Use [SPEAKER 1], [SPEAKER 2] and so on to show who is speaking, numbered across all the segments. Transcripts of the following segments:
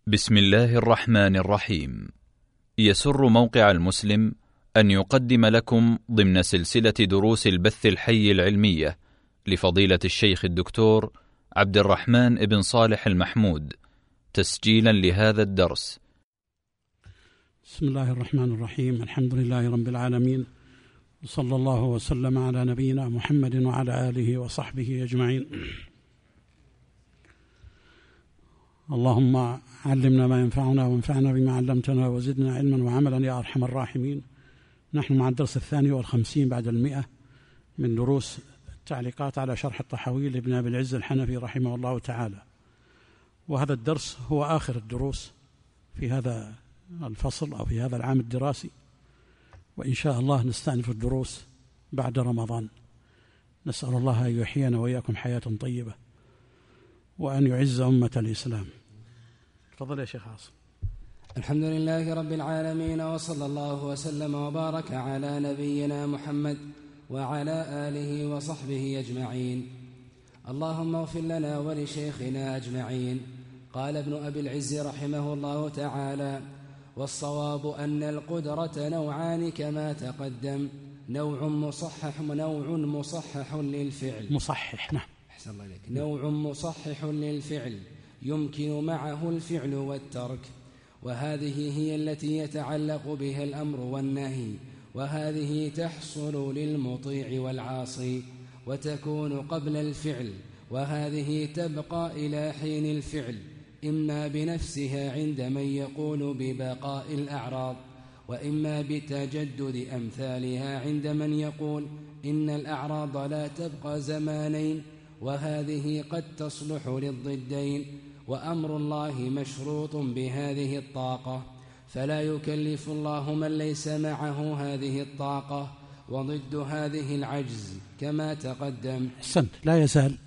[SPEAKER 1] بسم الله الرحمن الرحيم. يسر موقع المسلم أن يقدم لكم ضمن سلسلة دروس البث الحي العلمية لفضيلة الشيخ الدكتور عبد الرحمن بن صالح المحمود تسجيلا لهذا الدرس.
[SPEAKER 2] بسم الله الرحمن الرحيم. الحمد لله رب العالمين، وصلى الله وسلم على نبينا محمد وعلى آله وصحبه أجمعين. اللهم علمنا ما ينفعنا وانفعنا بما علمتنا وزدنا علما وعملا يا أرحم الراحمين. نحن مع الدرس 52 بعد 100 من دروس التعليقات على شرح الطحاوي لابن أبي العز الحنفي رحمه الله تعالى، وهذا الدرس هو آخر الدروس في هذا الفصل أو في هذا العام الدراسي، وإن شاء الله نستأنف الدروس بعد رمضان. نسأل الله أن يحيينا وإياكم حياة طيبة وأن يعز أمة الإسلام. تفضل يا شيخ عاصم.
[SPEAKER 3] الحمد لله رب العالمين، وصلى الله وسلم وبارك على نبينا محمد وعلى آله وصحبه أجمعين. اللهم اغفر لنا ولشيخنا أجمعين. قال ابن أبي العز رحمه الله تعالى: والصواب أن القدرة نوعان كما تقدم، نوع مصحح للفعل.
[SPEAKER 2] مصحح، نعم.
[SPEAKER 3] أحسن الله إليك. نوع مصحح للفعل يمكن معه الفعل والترك، وهذه هي التي يتعلق بها الأمر والنهي، وهذه تحصل للمطيع والعاصي وتكون قبل الفعل، وهذه تبقى إلى حين الفعل، إما بنفسها عند من يقول ببقاء الأعراض، وإما بتجدد أمثالها عند من يقول إن الأعراض لا تبقى زمانين، وهذه قد تصلح للضدين. وأمر الله مشروط بهذه الطاقة، فلا يكلف الله من ليس معه هذه الطاقة، وضد هذه العجز كما تقدم.
[SPEAKER 2] أحسنت. لا يزال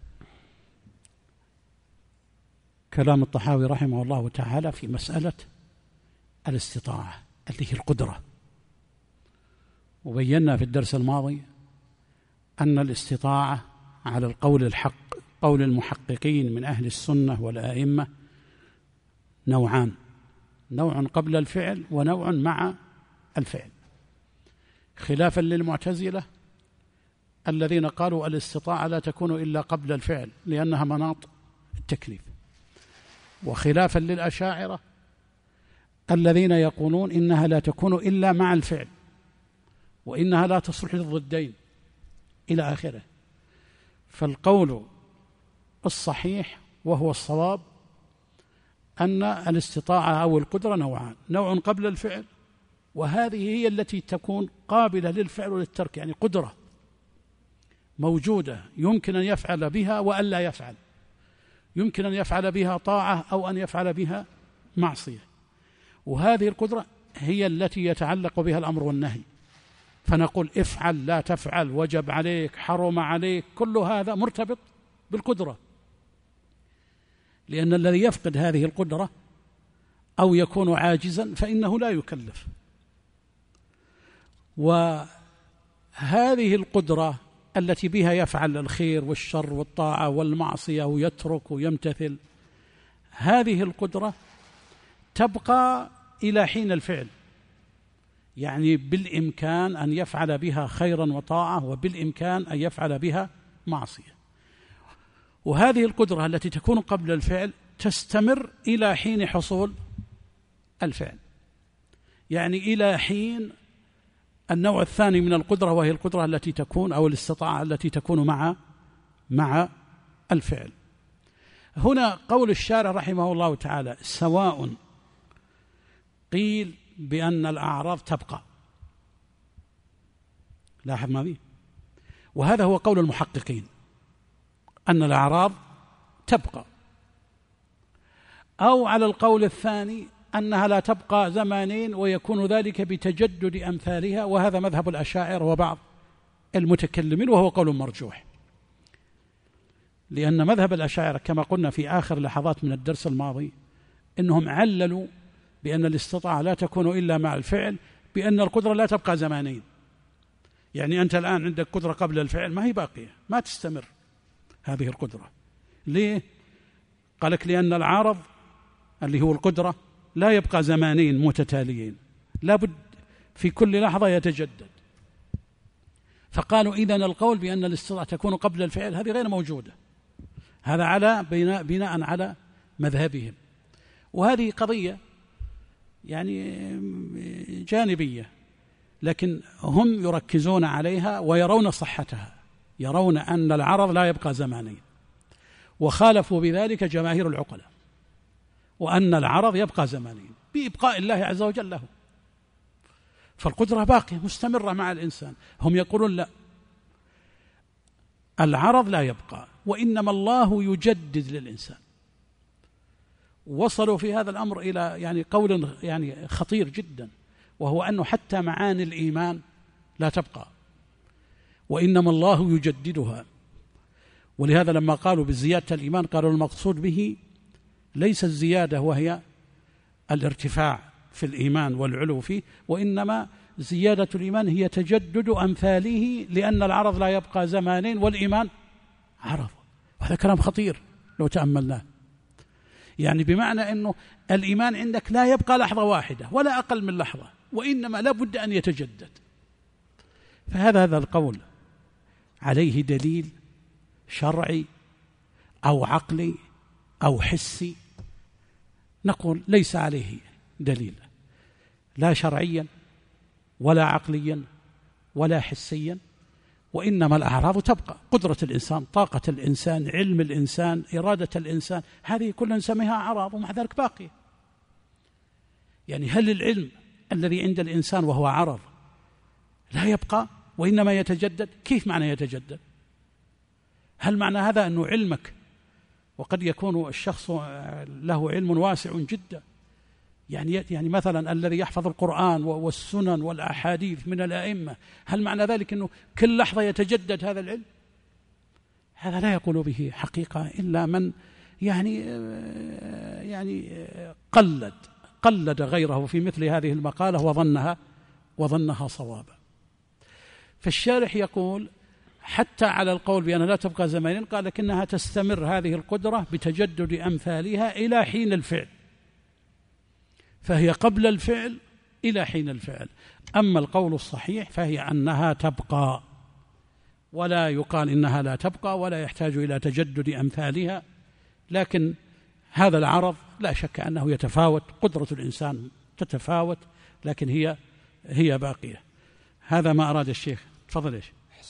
[SPEAKER 2] كلام الطحاوي رحمه الله تعالى في مسألة الاستطاعة التي هي القدرة، وبينا في الدرس الماضي أن الاستطاعة على القول الحق، قول المحققين من أهل السنة والآئمة، نوعان: نوع قبل الفعل ونوع مع الفعل، خلافا للمعتزلة الذين قالوا الاستطاعة لا تكون إلا قبل الفعل لأنها مناط التكليف، وخلافا للأشاعرة الذين يقولون إنها لا تكون إلا مع الفعل وإنها لا تصلح للضدين إلى آخره. فالقول الصحيح وهو الصواب أن الاستطاعة أو القدرة نوعان: نوع قبل الفعل، وهذه هي التي تكون قابلة للفعل وللترك، يعني قدرة موجودة يمكن أن يفعل بها وأن لا يفعل، يمكن أن يفعل بها طاعة أو أن يفعل بها معصية، وهذه القدرة هي التي يتعلق بها الأمر والنهي، فنقول افعل، لا تفعل، وجب عليك، حرم عليك، كل هذا مرتبط بالقدرة، لأن الذي يفقد هذه القدرة أو يكون عاجزا فإنه لا يكلف. وهذه القدرة التي بها يفعل الخير والشر والطاعة والمعصية ويترك ويمتثل، هذه القدرة تبقى إلى حين الفعل، يعني بالإمكان أن يفعل بها خيرا وطاعة، وبالإمكان أن يفعل بها معصية. وهذه القدرة التي تكون قبل الفعل تستمر إلى حين حصول الفعل، يعني إلى حين النوع الثاني من القدرة، وهي القدرة التي تكون أو الاستطاعة التي تكون مع الفعل. هنا قول الشارع رحمه الله تعالى: سواء قيل بأن الأعراض تبقى. لاحظ ما فيه، وهذا هو قول المحققين أن الأعراض تبقى، أو على القول الثاني أنها لا تبقى زمانين ويكون ذلك بتجدد أمثالها، وهذا مذهب الأشاعرة وبعض المتكلمين، وهو قول مرجوح، لأن مذهب الأشاعرة كما قلنا في آخر لحظات من الدرس الماضي إنهم عللوا بأن الاستطاعة لا تكون إلا مع الفعل بأن القدرة لا تبقى زمانين. يعني أنت الآن عندك قدرة قبل الفعل ما هي باقية، ما تستمر هذه القدرة. ليه؟ قالك لأن العارض اللي هو القدرة لا يبقى زمانين متتاليين، لابد في كل لحظة يتجدد. فقالوا إذن القول بأن الاستطاعة تكون قبل الفعل هذه غير موجودة، هذا على بناء على مذهبهم. وهذه قضية يعني جانبية، لكن هم يركزون عليها ويرون صحتها، يرون أن العرض لا يبقى زمانين، وخالفوا بذلك جماهير العقلاء، وأن العرض يبقى زمانين بإبقاء الله عز وجل له. فالقدرة باقية مستمرة مع الإنسان. هم يقولون لا، العرض لا يبقى، وإنما الله يجدد للإنسان. وصلوا في هذا الأمر إلى يعني قول يعني خطير جدا، وهو أنه حتى معاني الإيمان لا تبقى، وإنما الله يجددها. ولهذا لما قالوا بزيادة الإيمان قالوا المقصود به ليس الزيادة وهي الارتفاع في الإيمان والعلو فيه، وإنما زيادة الإيمان هي تجدد أمثاله، لأن العرض لا يبقى زمانين والإيمان عرض. وهذا كلام خطير لو تأملناه، يعني بمعنى أنه الإيمان عندك لا يبقى لحظة واحدة ولا أقل من لحظة، وإنما لابد أن يتجدد. فهذا القول عليه دليل شرعي أو عقلي أو حسي؟ نقول ليس عليه دليل، لا شرعيا ولا عقليا ولا حسيا، وإنما الأعراض تبقى. قدرة الإنسان، طاقة الإنسان، علم الإنسان، إرادة الإنسان، هذه كلها نسميها أعراض، ومع ذلك باقية. يعني هل العلم الذي عند الإنسان وهو عرض لا يبقى وإنما يتجدد؟ كيف معنى يتجدد؟ هل معنى هذا أنه علمك، وقد يكون الشخص له علم واسع جدا، يعني مثلا الذي يحفظ القرآن والسنن والأحاديث من الأئمة، هل معنى ذلك أنه كل لحظة يتجدد هذا العلم؟ هذا لا يقول به حقيقة إلا من يعني قلد غيره في مثل هذه المقالة وظنها صوابا. فالشارح يقول حتى على القول بأنها لا تبقى زمانين، قال لكنها تستمر هذه القدرة بتجدد أمثالها إلى حين الفعل، فهي قبل الفعل إلى حين الفعل. أما القول الصحيح فهي أنها تبقى، ولا يقال إنها لا تبقى، ولا يحتاج إلى تجدد أمثالها. لكن هذا العرض لا شك أنه يتفاوت، قدرة الإنسان تتفاوت، لكن هي باقية. هذا ما أراد الشيخ. تفضل. إيش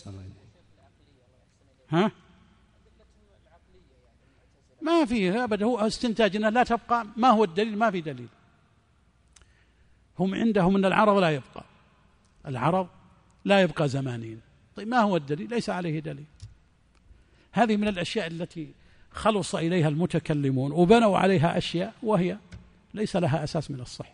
[SPEAKER 2] ها؟ ما فيه أبدا، هو استنتاج أنها لا تبقى. ما هو الدليل؟ ما في دليل. هم عندهم أن العرض لا يبقى، العرض لا يبقى زمانين. طيب ما هو الدليل؟ ليس عليه دليل. هذه من الأشياء التي خلص إليها المتكلمون وبنوا عليها أشياء وهي ليس لها أساس من الصحة.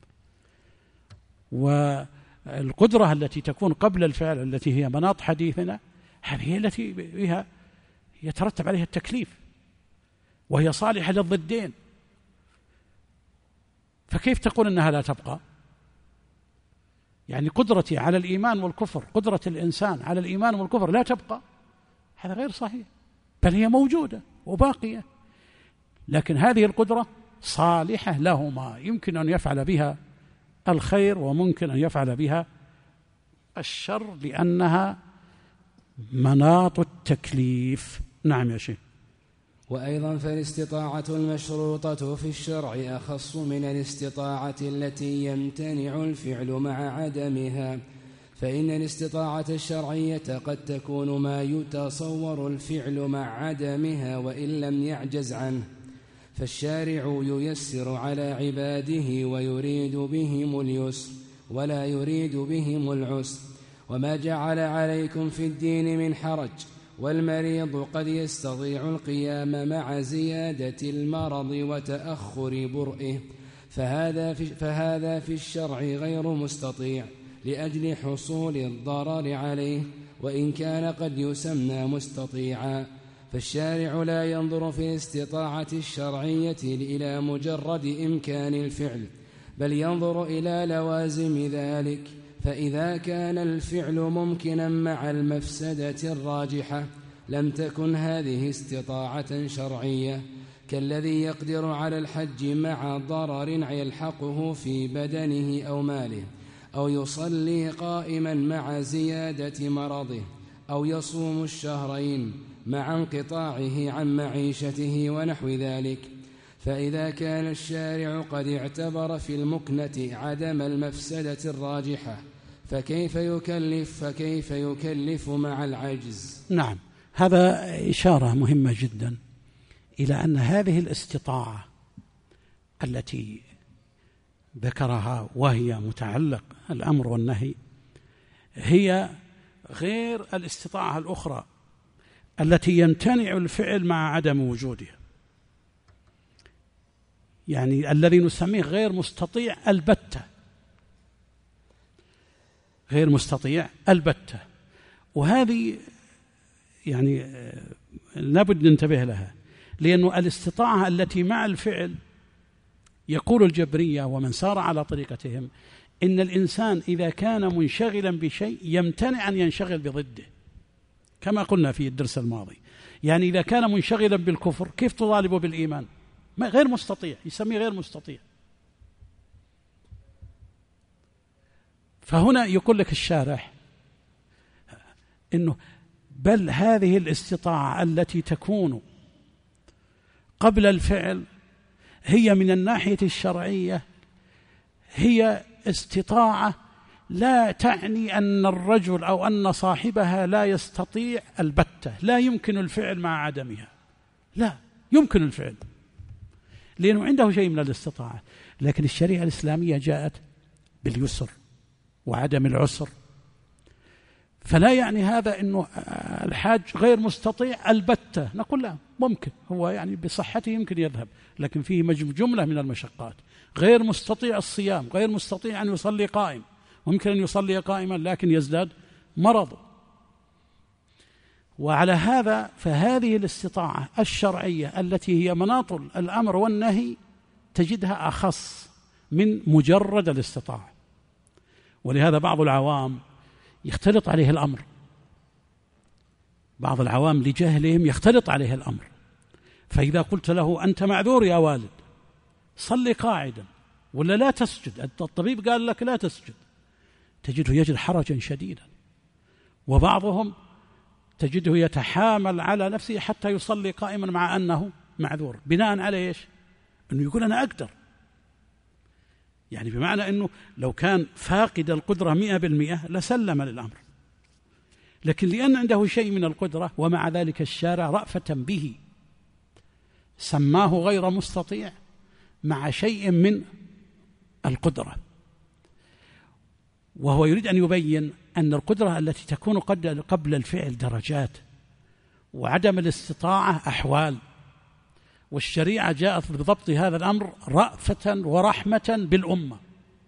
[SPEAKER 2] والقدرة التي تكون قبل الفعل التي هي مناط حديثنا، هذه هي التي بها يترتب عليها التكليف، وهي صالحة للضدين. فكيف تقول أنها لا تبقى؟ يعني قدرتي على الإيمان والكفر، قدرة الإنسان على الإيمان والكفر لا تبقى، هذا غير صحيح، بل هي موجودة وباقية. لكن هذه القدرة صالحة لهما، يمكن أن يفعل بها الخير وممكن أن يفعل بها الشر، لأنها مناط التكليف. نعم يا شيخ.
[SPEAKER 3] وأيضا فالاستطاعة المشروطة في الشرع أخص من الاستطاعة التي يمتنع الفعل مع عدمها، فإن الاستطاعة الشرعية قد تكون ما يتصور الفعل مع عدمها وإن لم يعجز عنه، فالشارع ييسر على عباده ويريد بهم اليسر ولا يريد بهم العسر، وما جعل عليكم في الدين من حرج، والمريض قد يستطيع القيام مع زيادة المرض وتأخر برئه، فهذا في الشرع غير مستطيع لأجل حصول الضرر عليه، وإن كان قد يسمى مستطيعا. فالشارع لا ينظر في الاستطاعة الشرعية إلى مجرد إمكان الفعل، بل ينظر إلى لوازم ذلك، فإذا كان الفعل ممكنا مع المفسدة الراجحة لم تكن هذه استطاعة شرعية، كالذي يقدر على الحج مع ضرر يلحقه في بدنه أو ماله، أو يصلي قائما مع زيادة مرضه، أو يصوم الشهرين مع انقطاعه عن معيشته ونحو ذلك. فإذا كان الشارع قد اعتبر في المكنة عدم المفسدة الراجحة فكيف يكلف مع العجز؟
[SPEAKER 2] نعم، هذا إشارة مهمة جدا إلى أن هذه الاستطاعة التي ذكرها وهي متعلق الأمر والنهي هي غير الاستطاعة الأخرى التي يمتنع الفعل مع عدم وجودها، يعني الذي نسميه غير مستطيع البتة، غير مستطيع البتة. وهذه يعني لابد ننتبه لها، لأن الاستطاعة التي مع الفعل يقول الجبرية ومن سار على طريقتهم إن الإنسان إذا كان منشغلا بشيء يمتنع أن ينشغل بضده، كما قلنا في الدرس الماضي. يعني إذا كان منشغلا بالكفر كيف تطالبه بالإيمان؟ غير مستطيع، يسميه غير مستطيع. فهنا يقول لك الشارح إنه بل هذه الاستطاعة التي تكون قبل الفعل هي من الناحية الشرعية هي استطاعة لا تعني أن الرجل أو أن صاحبها لا يستطيع البتة، لا يمكن الفعل مع عدمها، لا يمكن الفعل لأنه عنده شيء من الاستطاعة. لكن الشريعة الإسلامية جاءت باليسر وعدم العسر، فلا يعني هذا أنه الحاج غير مستطيع البتة، نقول لا، ممكن هو يعني بصحته يمكن يذهب، لكن فيه جملة من المشقات. غير مستطيع الصيام، غير مستطيع أن يصلي قائم، ممكن أن يصلي قائما لكن يزداد مرضه. وعلى هذا فهذه الاستطاعة الشرعية التي هي مناط الأمر والنهي تجدها أخص من مجرد الاستطاعة. ولهذا بعض العوام يختلط عليه الأمر، بعض العوام لجهلهم يختلط عليه الأمر، فإذا قلت له أنت معذور يا والد صلي قاعدا ولا لا تسجد، الطبيب قال لك لا تسجد، تجده يجد حرجا شديدا. وبعضهم تجده يتحامل على نفسه حتى يصلي قائما مع أنه معذور، بناء على إيش؟ أنه يقول أنا أقدر، يعني بمعنى أنه لو كان فاقد القدرة 100% لسلم للأمر، لكن لأن عنده شيء من القدرة ومع ذلك الشارع رأفة به سماه غير مستطيع مع شيء من القدرة. وهو يريد أن يبين أن القدرة التي تكون قبل الفعل درجات، وعدم الاستطاعة أحوال، والشريعة جاءت بضبط هذا الأمر رأفة ورحمة بالأمة.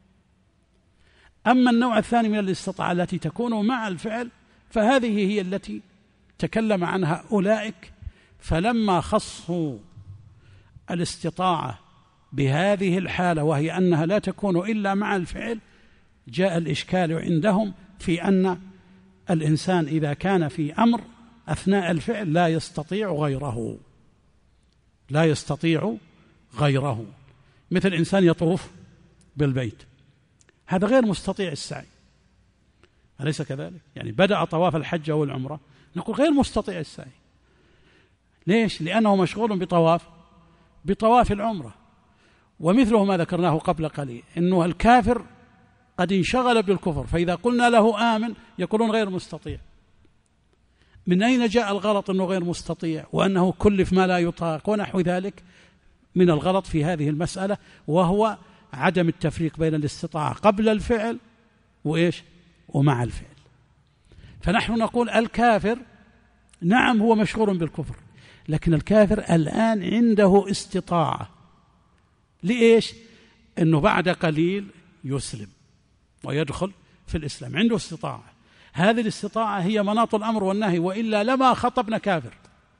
[SPEAKER 2] أما النوع الثاني من الاستطاعة التي تكون مع الفعل فهذه هي التي تكلم عنها أولئك، فلما خصوا الاستطاعة بهذه الحالة وهي أنها لا تكون إلا مع الفعل جاء الإشكال عندهم في أن الإنسان إذا كان في أمر أثناء الفعل لا يستطيع غيره، لا يستطيع غيره، مثل إنسان يطوف بالبيت، هذا غير مستطيع السعي، أليس كذلك؟ يعني بدأ طواف الحج أو العمرة نقول غير مستطيع السعي، ليش؟ لأنه مشغول بطواف العمرة. ومثله ما ذكرناه قبل قليل أنه الكافر قد انشغل بالكفر، فإذا قلنا له آمن يقولون غير مستطيع. من أين جاء الغلط أنه غير مستطيع وأنه كلف ما لا يطاق ونحو ذلك من الغلط في هذه المسألة، وهو عدم التفريق بين الاستطاعة قبل الفعل وإيش ومع الفعل. فنحن نقول الكافر نعم هو مشغول بالكفر، لكن الكافر الآن عنده استطاعة لإيش؟ أنه بعد قليل يسلم ويدخل في الإسلام، عنده استطاعة. هذه الاستطاعة هي مناط الأمر والنهي، وإلا لما خطبنا كافر.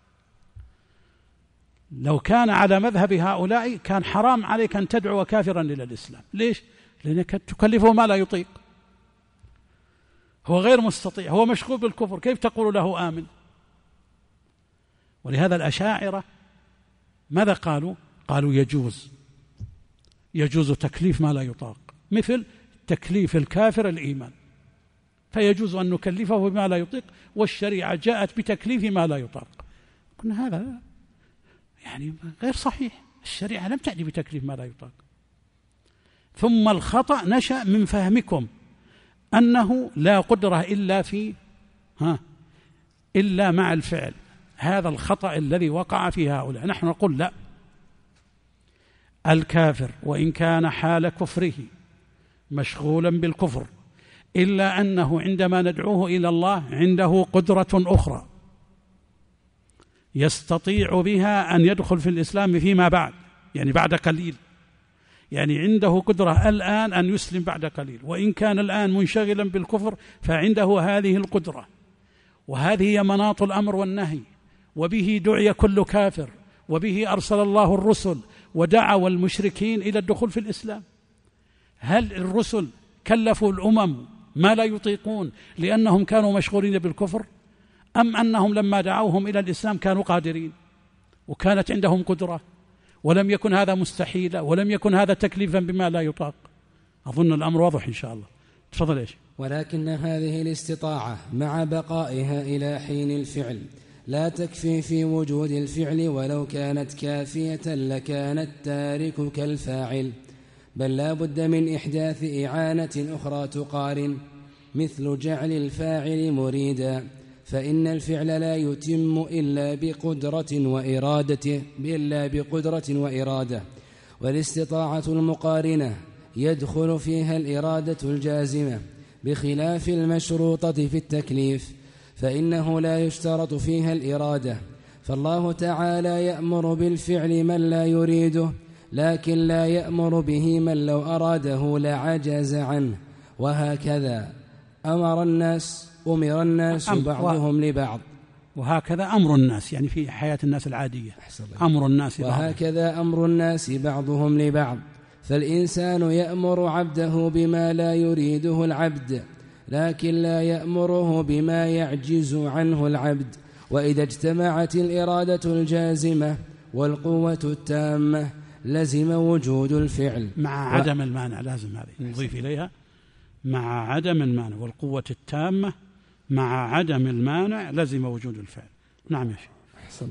[SPEAKER 2] لو كان على مذهب هؤلاء كان حرام عليك أن تدعو كافرا إلى الإسلام. ليش؟ لأنك تكلفه ما لا يطيق، هو غير مستطيع، هو مشغول بالكفر، كيف تقول له آمن؟ ولهذا الأشاعرة ماذا قالوا؟ قالوا يجوز تكليف ما لا يطاق، مثل تكليف الكافر الإيمان، فيجوز أن نكلفه بما لا يطيق، والشريعة جاءت بتكليف ما لا يطاق. قلنا هذا يعني غير صحيح، الشريعة لم تأتي بتكليف ما لا يطاق. ثم الخطأ نشأ من فهمكم أنه لا قدرة إلا مع الفعل. هذا الخطأ الذي وقع في هؤلاء. نحن نقول لا، الكافر وإن كان حال كفره مشغولا بالكفر، إلا أنه عندما ندعوه إلى الله عنده قدرة أخرى يستطيع بها أن يدخل في الإسلام فيما بعد، يعني بعد قليل، يعني عنده قدرة الآن أن يسلم بعد قليل، وإن كان الآن منشغلا بالكفر فعنده هذه القدرة، وهذه هي مناط الأمر والنهي، وبه دعي كل كافر، وبه أرسل الله الرسل ودعوا المشركين إلى الدخول في الإسلام. هل الرسل كلفوا الأمم ما لا يطيقون لأنهم كانوا مشغولين بالكفر، أم أنهم لما دعوهم إلى الإسلام كانوا قادرين وكانت عندهم قدرة، ولم يكن هذا مستحيلا، ولم يكن هذا تكليفا بما لا يطاق؟ أظن الأمر واضح إن شاء الله. تفضل. إيش؟
[SPEAKER 3] ولكن هذه الاستطاعة مع بقائها إلى حين الفعل لا تكفي في وجود الفعل، ولو كانت كافية لكان التارك كالفاعل، بل لا بد من إحداث إعانة أخرى تقارن، مثل جعل الفاعل مريدا، فإن الفعل لا يتم إلا بقدرة وإرادة، والاستطاعة المقارنة يدخل فيها الإرادة الجازمة، بخلاف المشروطة في التكليف فإنه لا يشترط فيها الإرادة. فالله تعالى يأمر بالفعل من لا يريده، لكن لا يأمر به من لو أراده لعجز عنه. وهكذا أمر الناس بعضهم لبعض،
[SPEAKER 2] وهكذا أمر الناس يعني في حياة الناس العادية، أمر الناس
[SPEAKER 3] وهكذا أمر الناس بعضهم لبعض. فالإنسان يأمر عبده بما لا يريده العبد، لكن لا يأمره بما يعجز عنه العبد. وإذا اجتمعت الإرادة الجازمة والقوة التامة لزم وجود الفعل
[SPEAKER 2] مع عدم المانع. لازم هذه نضيف إليها، مع عدم المانع والقوة التامة مع عدم المانع لزم وجود الفعل. نعم يا شيخ.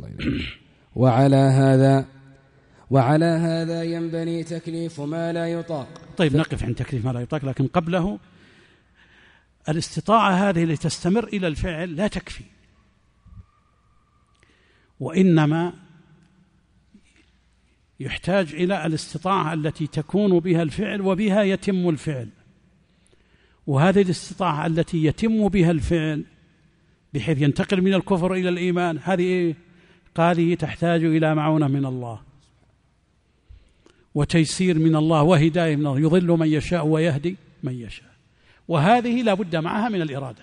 [SPEAKER 3] وعلى هذا ينبني تكليف ما لا يطاق.
[SPEAKER 2] طيب نقف عند تكليف ما لا يطاق، لكن قبله الاستطاعة هذه لتستمر إلى الفعل لا تكفي، وإنما يحتاج إلى الاستطاعة التي تكون بها الفعل وبها يتم الفعل. وهذه الاستطاعة التي يتم بها الفعل بحيث ينتقل من الكفر إلى الإيمان، هذه تحتاج إلى معونة من الله وتيسير من الله وهداية من الله، يضل من يشاء ويهدي من يشاء، وهذه لا بد معها من الإرادة.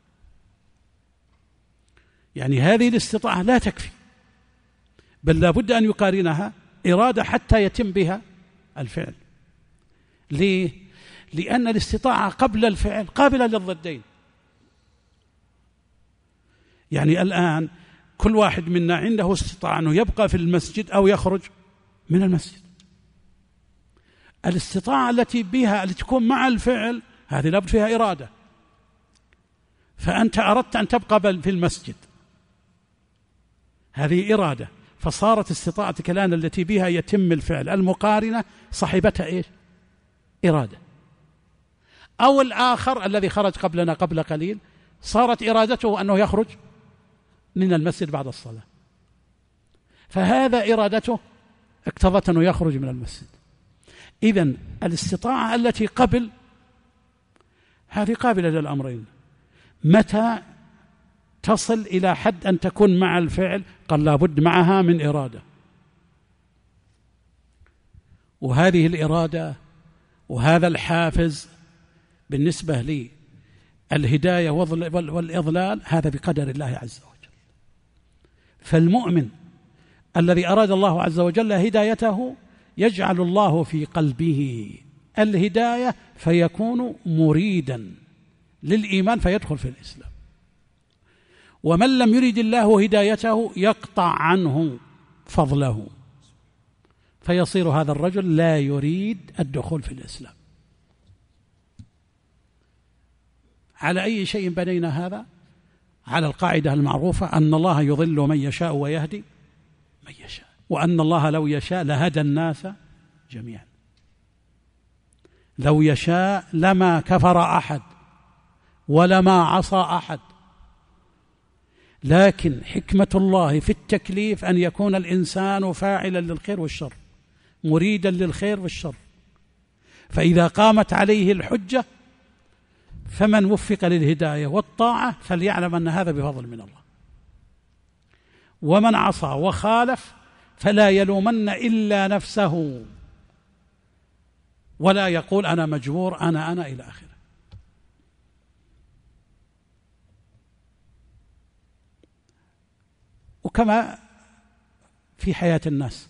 [SPEAKER 2] يعني هذه الاستطاعة لا تكفي، بل لا بد أن يقارنها إرادة حتى يتم بها الفعل. ليه؟ لأن الاستطاعة قبل الفعل قابلة للضدين. يعني الآن كل واحد منا عنده استطاعة أنه يبقى في المسجد أو يخرج من المسجد. الاستطاعة التي تكون مع الفعل هذه لابد فيها إرادة. فأنت أردت أن تبقى في المسجد، هذه إرادة، فصارت استطاعتك الآن التي بها يتم الفعل المقارنة صاحبتها إيش؟ إرادة. أو الآخر الذي خرج قبلنا قبل قليل صارت إرادته أنه يخرج من المسجد بعد الصلاة، فهذا إرادته اقتضت أنه يخرج من المسجد. إذن الاستطاعة التي قبل هذه قابلة للأمرين. متى تصل إلى حد أن تكون مع الفعل؟ قال لابد معها من إرادة، وهذه الإرادة وهذا الحافز بالنسبة لي الهداية والإضلال هذا بقدر الله عز وجل. فالمؤمن الذي أراد الله عز وجل هدايته يجعل الله في قلبه الهداية فيكون مريدا للإيمان فيدخل في الإسلام. ومن لم يرد الله هدايته يقطع عنه فضله فيصير هذا الرجل لا يريد الدخول في الإسلام. على أي شيء بنينا هذا؟ على القاعدة المعروفة أن الله يضل من يشاء ويهدي من يشاء، وأن الله لو يشاء لهدى الناس جميعا. لو يشاء لما كفر أحد ولما عصى أحد، لكن حكمة الله في التكليف أن يكون الإنسان فاعلا للخير والشر، مريدا للخير والشر. فإذا قامت عليه الحجة فمن وفق للهداية والطاعة فليعلم أن هذا بفضل من الله، ومن عصى وخالف فلا يلومن إلا نفسه، ولا يقول أنا مجبور أنا إلى آخره. وكما في حياة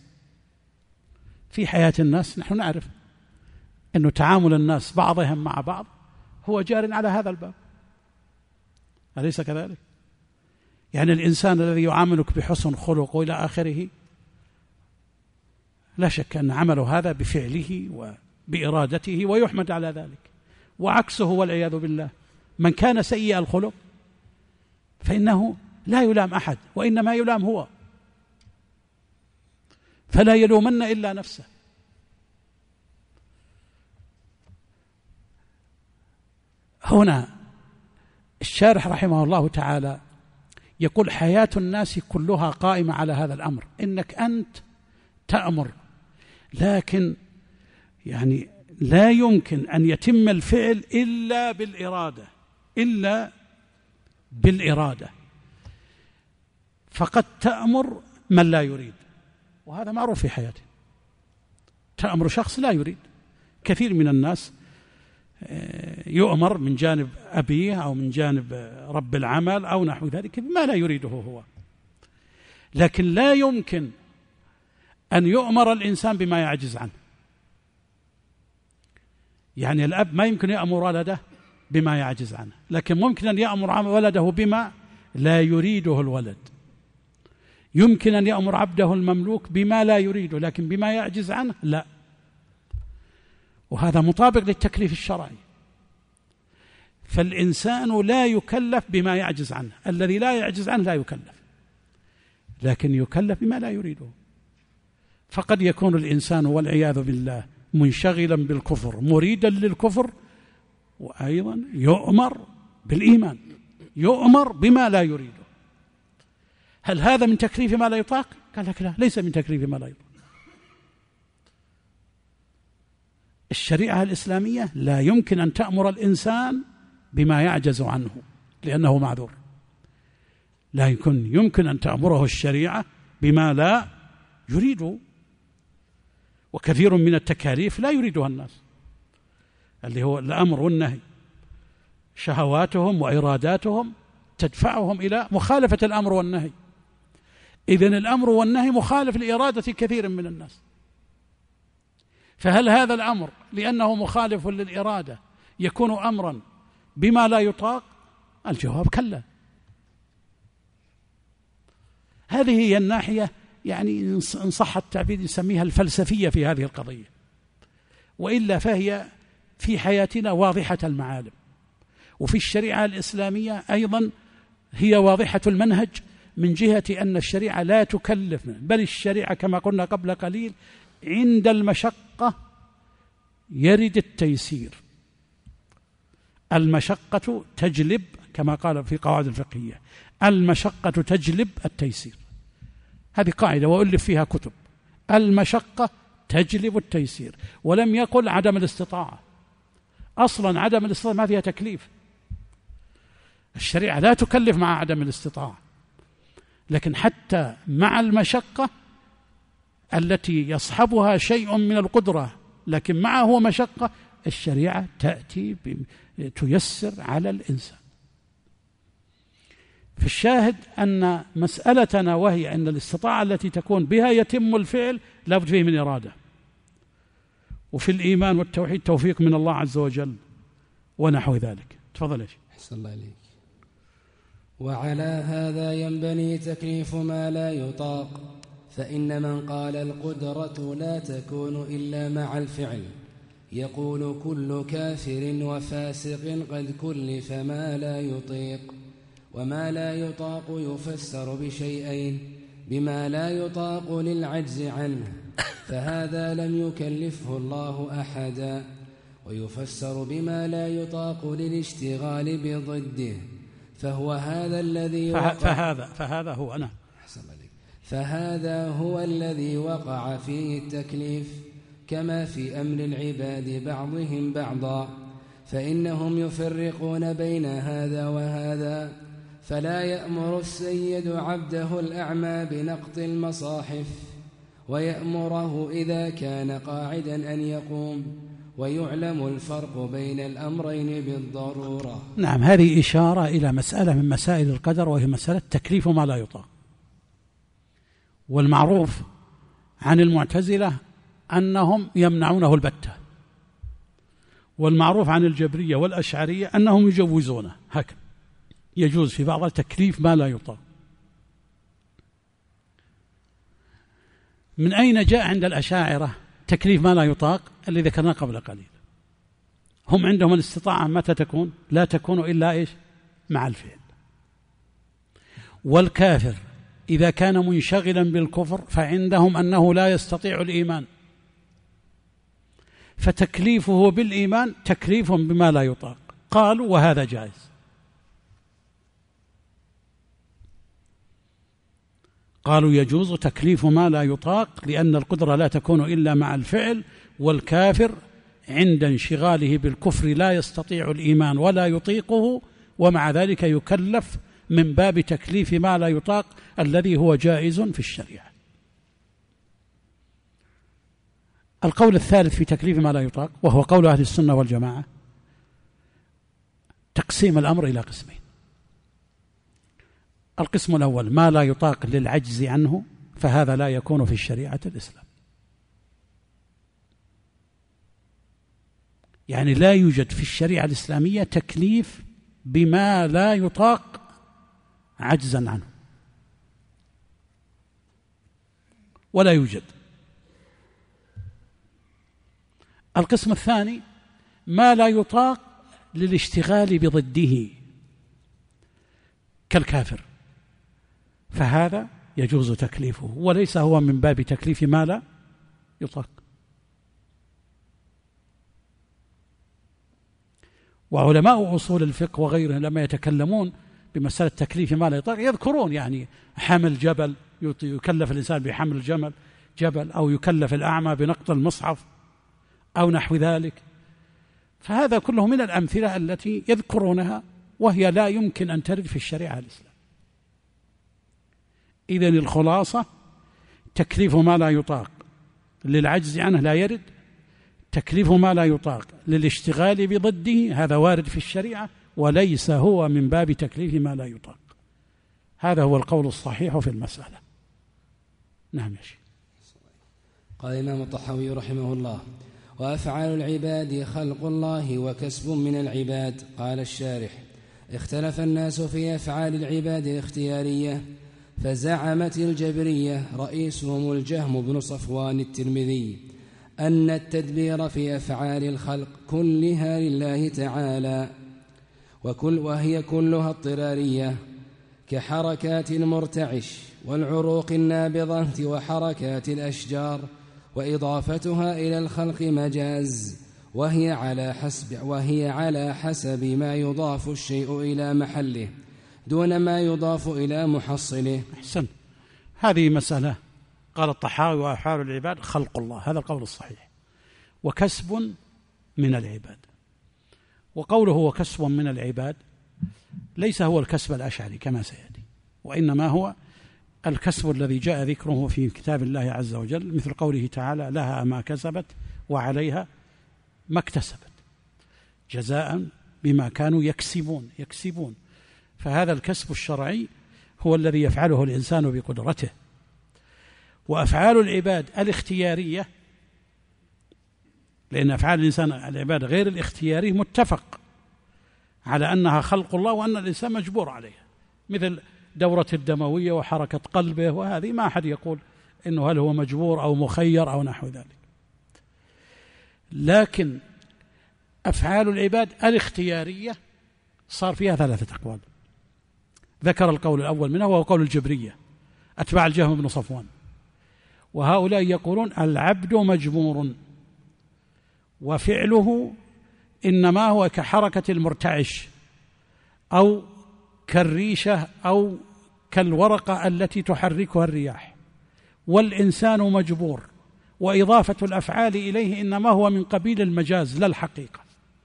[SPEAKER 2] الناس نحن نعرف أن تعامل الناس بعضهم مع بعض هو جار على هذا الباب، أليس كذلك؟ يعني الإنسان الذي يعاملك بحسن خلق وإلى آخره لا شك أن عمله هذا بفعله وبإرادته ويحمد على ذلك، وعكسه والعياذ بالله من كان سيء الخلق فإنه لا يلام أحد وإنما يلام هو، فلا يلومن إلا نفسه. هنا الشارح رحمه الله تعالى يقول حياة الناس كلها قائمة على هذا الأمر، إنك أنت تأمر، لكن يعني لا يمكن أن يتم الفعل إلا بالإرادة، فقد تأمر من لا يريد، وهذا معروف في حياته. تأمر شخص لا يريد، كثير من الناس يؤمر من جانب أبيه أو من جانب رب العمل أو نحو ذلك بما لا يريده هو، لكن لا يمكن أن يؤمر الإنسان بما يعجز عنه. يعني الأب ما يمكن يأمر ولده بما يعجز عنه، لكن ممكن أن يأمر ولده بما لا يريده الولد. يمكن أن يأمر عبده المملوك بما لا يريده، لكن بما يعجز عنه لا. وهذا مطابق للتكليف الشرعي. فالإنسان لا يكلف بما يعجز عنه، الذي لا يعجز عنه لا يكلف، لكن يكلف بما لا يريده. فقد يكون الإنسان والعياذ بالله منشغلا بالكفر مريدا للكفر، وأيضا يؤمر بالإيمان، يؤمر بما لا يريده. هل هذا من تكليف ما لا يطاق؟ قال لك لا، ليس من تكليف ما لا يطاق. الشريعة الإسلامية لا يمكن أن تأمر الإنسان بما يعجز عنه لأنه معذور، لا يمكن أن تأمره الشريعة بما لا يريده. وكثير من التكاليف لا يريدها الناس، اللي هو الأمر والنهي، شهواتهم وإراداتهم تدفعهم إلى مخالفة الأمر والنهي. إذن الأمر والنهي مخالف لإرادة كثير من الناس، فهل هذا الأمر لأنه مخالف للإرادة يكون أمرا بما لا يطاق؟ الجواب كلا. هذه هي الناحية، يعني إن صح التعبير يسميها الفلسفية في هذه القضية، وإلا فهي في حياتنا واضحة المعالم. وفي الشريعة الإسلامية أيضا هي واضحة المنهج، من جهة أن الشريعة لا تكلف، بل الشريعة كما قلنا قبل قليل عند المشقة يرد التيسير. المشقة تجلب، كما قال في قواعد الفقهية، المشقة تجلب التيسير. هذه قاعدة وألف فيها كتب، المشقة تجلب التيسير. ولم يقل عدم الاستطاعة، أصلا عدم الاستطاعة ما فيها تكليف، الشريعة لا تكلف مع عدم الاستطاعة، لكن حتى مع المشقة التي يصحبها شيء من القدرة لكن معه مشقة، الشريعة تأتي تيسر على الإنسان. في الشاهد أن مسألتنا وهي أن الاستطاعة التي تكون بها يتم الفعل لا بد فيه من إرادة، وفي الإيمان والتوحيد توفيق من الله عز وجل ونحو ذلك. تفضل يا شيخ.
[SPEAKER 3] أحسن الله إليك. وعلى هذا ينبني تكليف ما لا يطاق، فإن من قال القدرة لا تكون إلا مع الفعل يقول كل كافر وفاسق قد كلف ما لا يطيق، وما لا يطاق يفسر بشيئين: بما لا يطاق للعجز عنه فهذا لم يكلفه الله أحدا، ويفسر بما لا يطاق للاشتغال بضده فهو هذا الذي
[SPEAKER 2] فهذا هو أنا
[SPEAKER 3] فهذا هو الذي وقع فيه التكليف، كما في أمر العباد بعضهم بعضا، فإنهم يفرقون بين هذا وهذا، فلا يأمر السيد عبده الأعمى بنقط المصاحف ويأمره إذا كان قاعدا أن يقوم، ويعلم الفرق بين الأمرين بالضرورة.
[SPEAKER 2] نعم، هذه إشارة إلى مسألة من مسائل القدر، وهي مسألة تكليف ما لا يطاق. والمعروف عن المعتزلة أنهم يمنعونه البتة، والمعروف عن الجبرية والأشعرية أنهم يجوزونه، هكذا يجوز في بعض تكليف ما لا يطاق. من أين جاء عند الأشاعرة تكليف ما لا يطاق اللي ذكرناه قبل قليل؟ هم عندهم الاستطاعة متى تكون؟ لا تكون إلا إيش؟ مع الفعل. والكافر إذا كان منشغلا بالكفر فعندهم أنه لا يستطيع الإيمان، فتكليفه بالإيمان تكليف بما لا يطاق. قالوا وهذا جائز، قالوا يجوز تكليف ما لا يطاق لأن القدرة لا تكون إلا مع الفعل، والكافر عند انشغاله بالكفر لا يستطيع الإيمان ولا يطيقه، ومع ذلك يكلف من باب تكليف ما لا يطاق الذي هو جائز في الشريعة. القول الثالث في تكليف ما لا يطاق، وهو قول أهل السنة والجماعة، تقسيم الأمر إلى قسمين. القسم الأول ما لا يطاق للعجز عنه، فهذا لا يكون في الشريعة الإسلام، يعني لا يوجد في الشريعة الإسلامية تكليف بما لا يطاق عجزا عنه، ولا يوجد. القسم الثاني ما لا يطاق للاشتغال بضده كالكافر، فهذا يجوز تكليفه، وليس هو من باب تكليف ما لا يطاق. وعلماء أصول الفقه وغيرهم لما يتكلمون بمسألة تكليف ما لا يطاق يذكرون يعني حمل جبل، يكلف الإنسان بحمل جبل، أو يكلف الأعمى بنقط المصحف أو نحو ذلك، فهذا كله من الأمثلة التي يذكرونها وهي لا يمكن أن ترد في الشريعة الإسلامية. إذن الخلاصة تكليف ما لا يطاق للعجز عنه لا يرد، تكليف ما لا يطاق للاشتغال بضده هذا وارد في الشريعة، وليس هو من باب تكليف ما لا يطاق. هذا هو القول الصحيح في المسألة. نعم يا شيخ.
[SPEAKER 3] قال الإمام الطحاوي رحمه الله: وأفعال العباد خلق الله وكسب من العباد. قال الشارح: اختلف الناس في أفعال العباد الاختيارية، فزعمت الجبرية رئيسهم الجهم بن صفوان الترمذي أن التدبير في أفعال الخلق كلها لله تعالى، وهي كلها اضطرارية، كحركات المرتعش والعروق النابضة وحركات الأشجار، وإضافتها إلى الخلق مجاز، وهي على حسب ما يضاف الشيء إلى محله دون ما يضاف إلى محصله.
[SPEAKER 2] أحسن. هذه مسألة قال الطحاوي: وأفعال العباد خلق الله، هذا القول الصحيح، وكسب من العباد. وقوله وكسب من العباد ليس هو الكسب الأشعري كما سيأتي، وإنما هو الكسب الذي جاء ذكره في كتاب الله عز وجل، مثل قوله تعالى: لها ما كسبت وعليها ما اكتسبت، جزاء بما كانوا يكسبون. فهذا الكسب الشرعي هو الذي يفعله الإنسان بقدرته. وأفعال العباد الاختيارية، لأن أفعال الإنسان العباد غير الاختياري متفق على أنها خلق الله وأن الإنسان مجبور عليها، مثل دورة الدموية وحركة قلبه، وهذه ما أحد يقول إنه هل هو مجبور أو مخير أو نحو ذلك. لكن أفعال العباد الاختيارية صار فيها 3 أقوال. ذكر القول الأول منها وهو قول الجبرية أتباع الجهم بن صفوان، وهؤلاء يقولون العبد مجبور وفعله إنما هو كحركة المرتعش أو كالريشة أو كالورقة التي تحركها الرياح، والإنسان مجبور، وإضافة الأفعال إليه إنما هو من قبيل المجاز لا الحقيقة،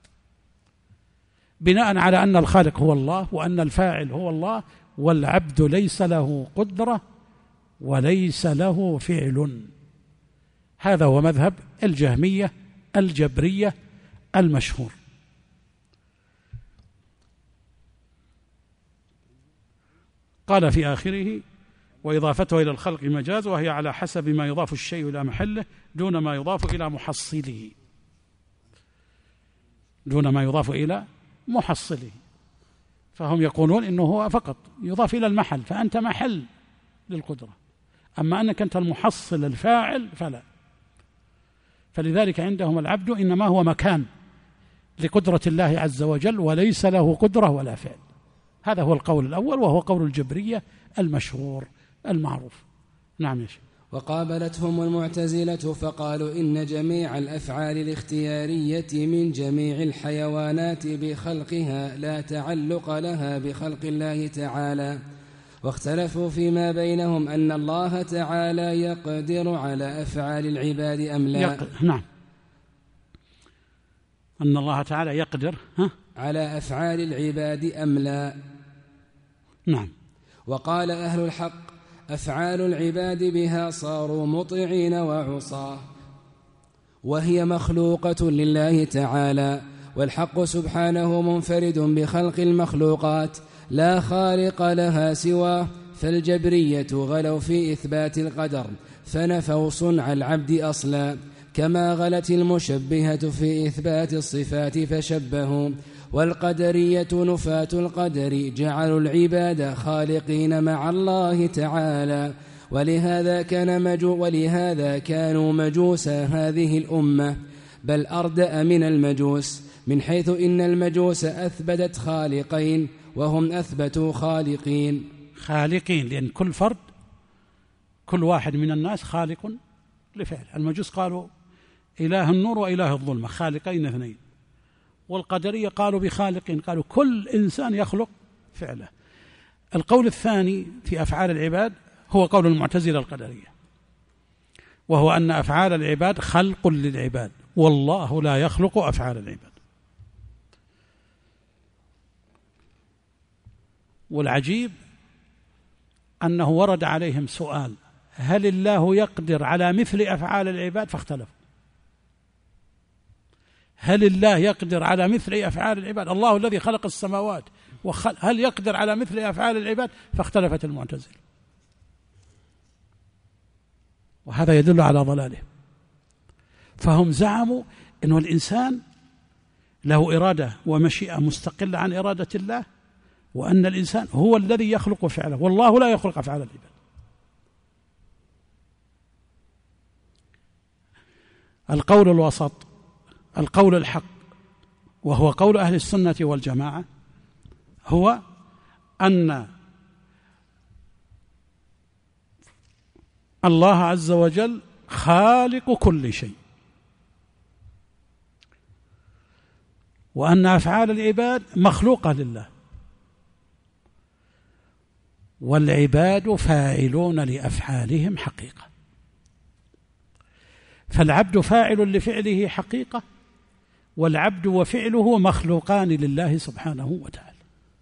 [SPEAKER 2] بناء على أن الخالق هو الله وأن الفاعل هو الله، والعبد ليس له قدرة وليس له فعل. هذا هو مذهب الجهمية الجبرية المشهور. قال في آخره وإضافته إلى الخلق مجاز، وهي على حسب ما يضاف الشيء إلى محله دون ما يضاف إلى محصله، دون ما يضاف إلى محصله. فهم يقولون إنه هو فقط يضاف إلى المحل، فأنت محل للقدرة، أما أنك أنت المحصل الفاعل فلا. فلذلك عندهم العبد إنما هو مكان لقدرة الله عز وجل وليس له قدرة ولا فعل. هذا هو القول الأول وهو قول الجبرية المشهور المعروف. نعم يا شيخ.
[SPEAKER 3] وقابلتهم المعتزلة فقالوا إن جميع الأفعال الاختيارية من جميع الحيوانات بخلقها لا تعلق لها بخلق الله تعالى، واختلفوا فيما بينهم أن الله تعالى يقدر على أفعال العباد أم لا.
[SPEAKER 2] نعم، أن الله تعالى يقدر
[SPEAKER 3] على أفعال العباد أم لا.
[SPEAKER 2] نعم.
[SPEAKER 3] وقال أهل الحق أفعال العباد بها صاروا مطيعين وعصاه، وهي مخلوقة لله تعالى، والحق سبحانه منفرد بخلق المخلوقات لا خالق لها سواه. فالجبرية غلوا في إثبات القدر فنفوا صنع العبد أصلا، كما غلت المشبهة في إثبات الصفات فشبهوا. والقدرية نفاة القدر جعلوا العباد خالقين مع الله تعالى، ولهذا كانوا مجوس هذه الأمة، بل أردأ من المجوس، من حيث إن المجوس أثبتت خالقين وهم أثبتوا خالقين.
[SPEAKER 2] لأن كل فرد، كل واحد من الناس خالق لفعل. المجوس قالوا إله النور وإله الظلمة، خالقين اثنين. والقدرية قالوا بخالقين، قالوا كل إنسان يخلق فعله. القول الثاني في أفعال العباد هو قول المعتزلة القدرية، وهو أن أفعال العباد خلق للعباد، والله لا يخلق أفعال العباد. والعجيب أنه ورد عليهم سؤال هل الله يقدر على مثل أفعال العباد؟ فاختلفوا. هل الله يقدر على مثل أفعال العباد؟ الله الذي خلق السماوات هل يقدر على مثل أفعال العباد؟ فاختلفت المعتزلة، وهذا يدل على ضلاله. فهم زعموا أن الإنسان له إرادة ومشيئة مستقلة عن إرادة الله، وأن الإنسان هو الذي يخلق فعله، والله لا يخلق أفعال العباد. القول الوسط، القول الحق، وهو قول أهل السنة والجماعة، هو أن الله عز وجل خالق كل شيء، وأن أفعال العباد مخلوقة لله، والعباد فاعلون لأفعالهم حقيقة. فالعبد فاعل لفعله حقيقة، والعبد وفعله مخلوقان لله سبحانه وتعالى.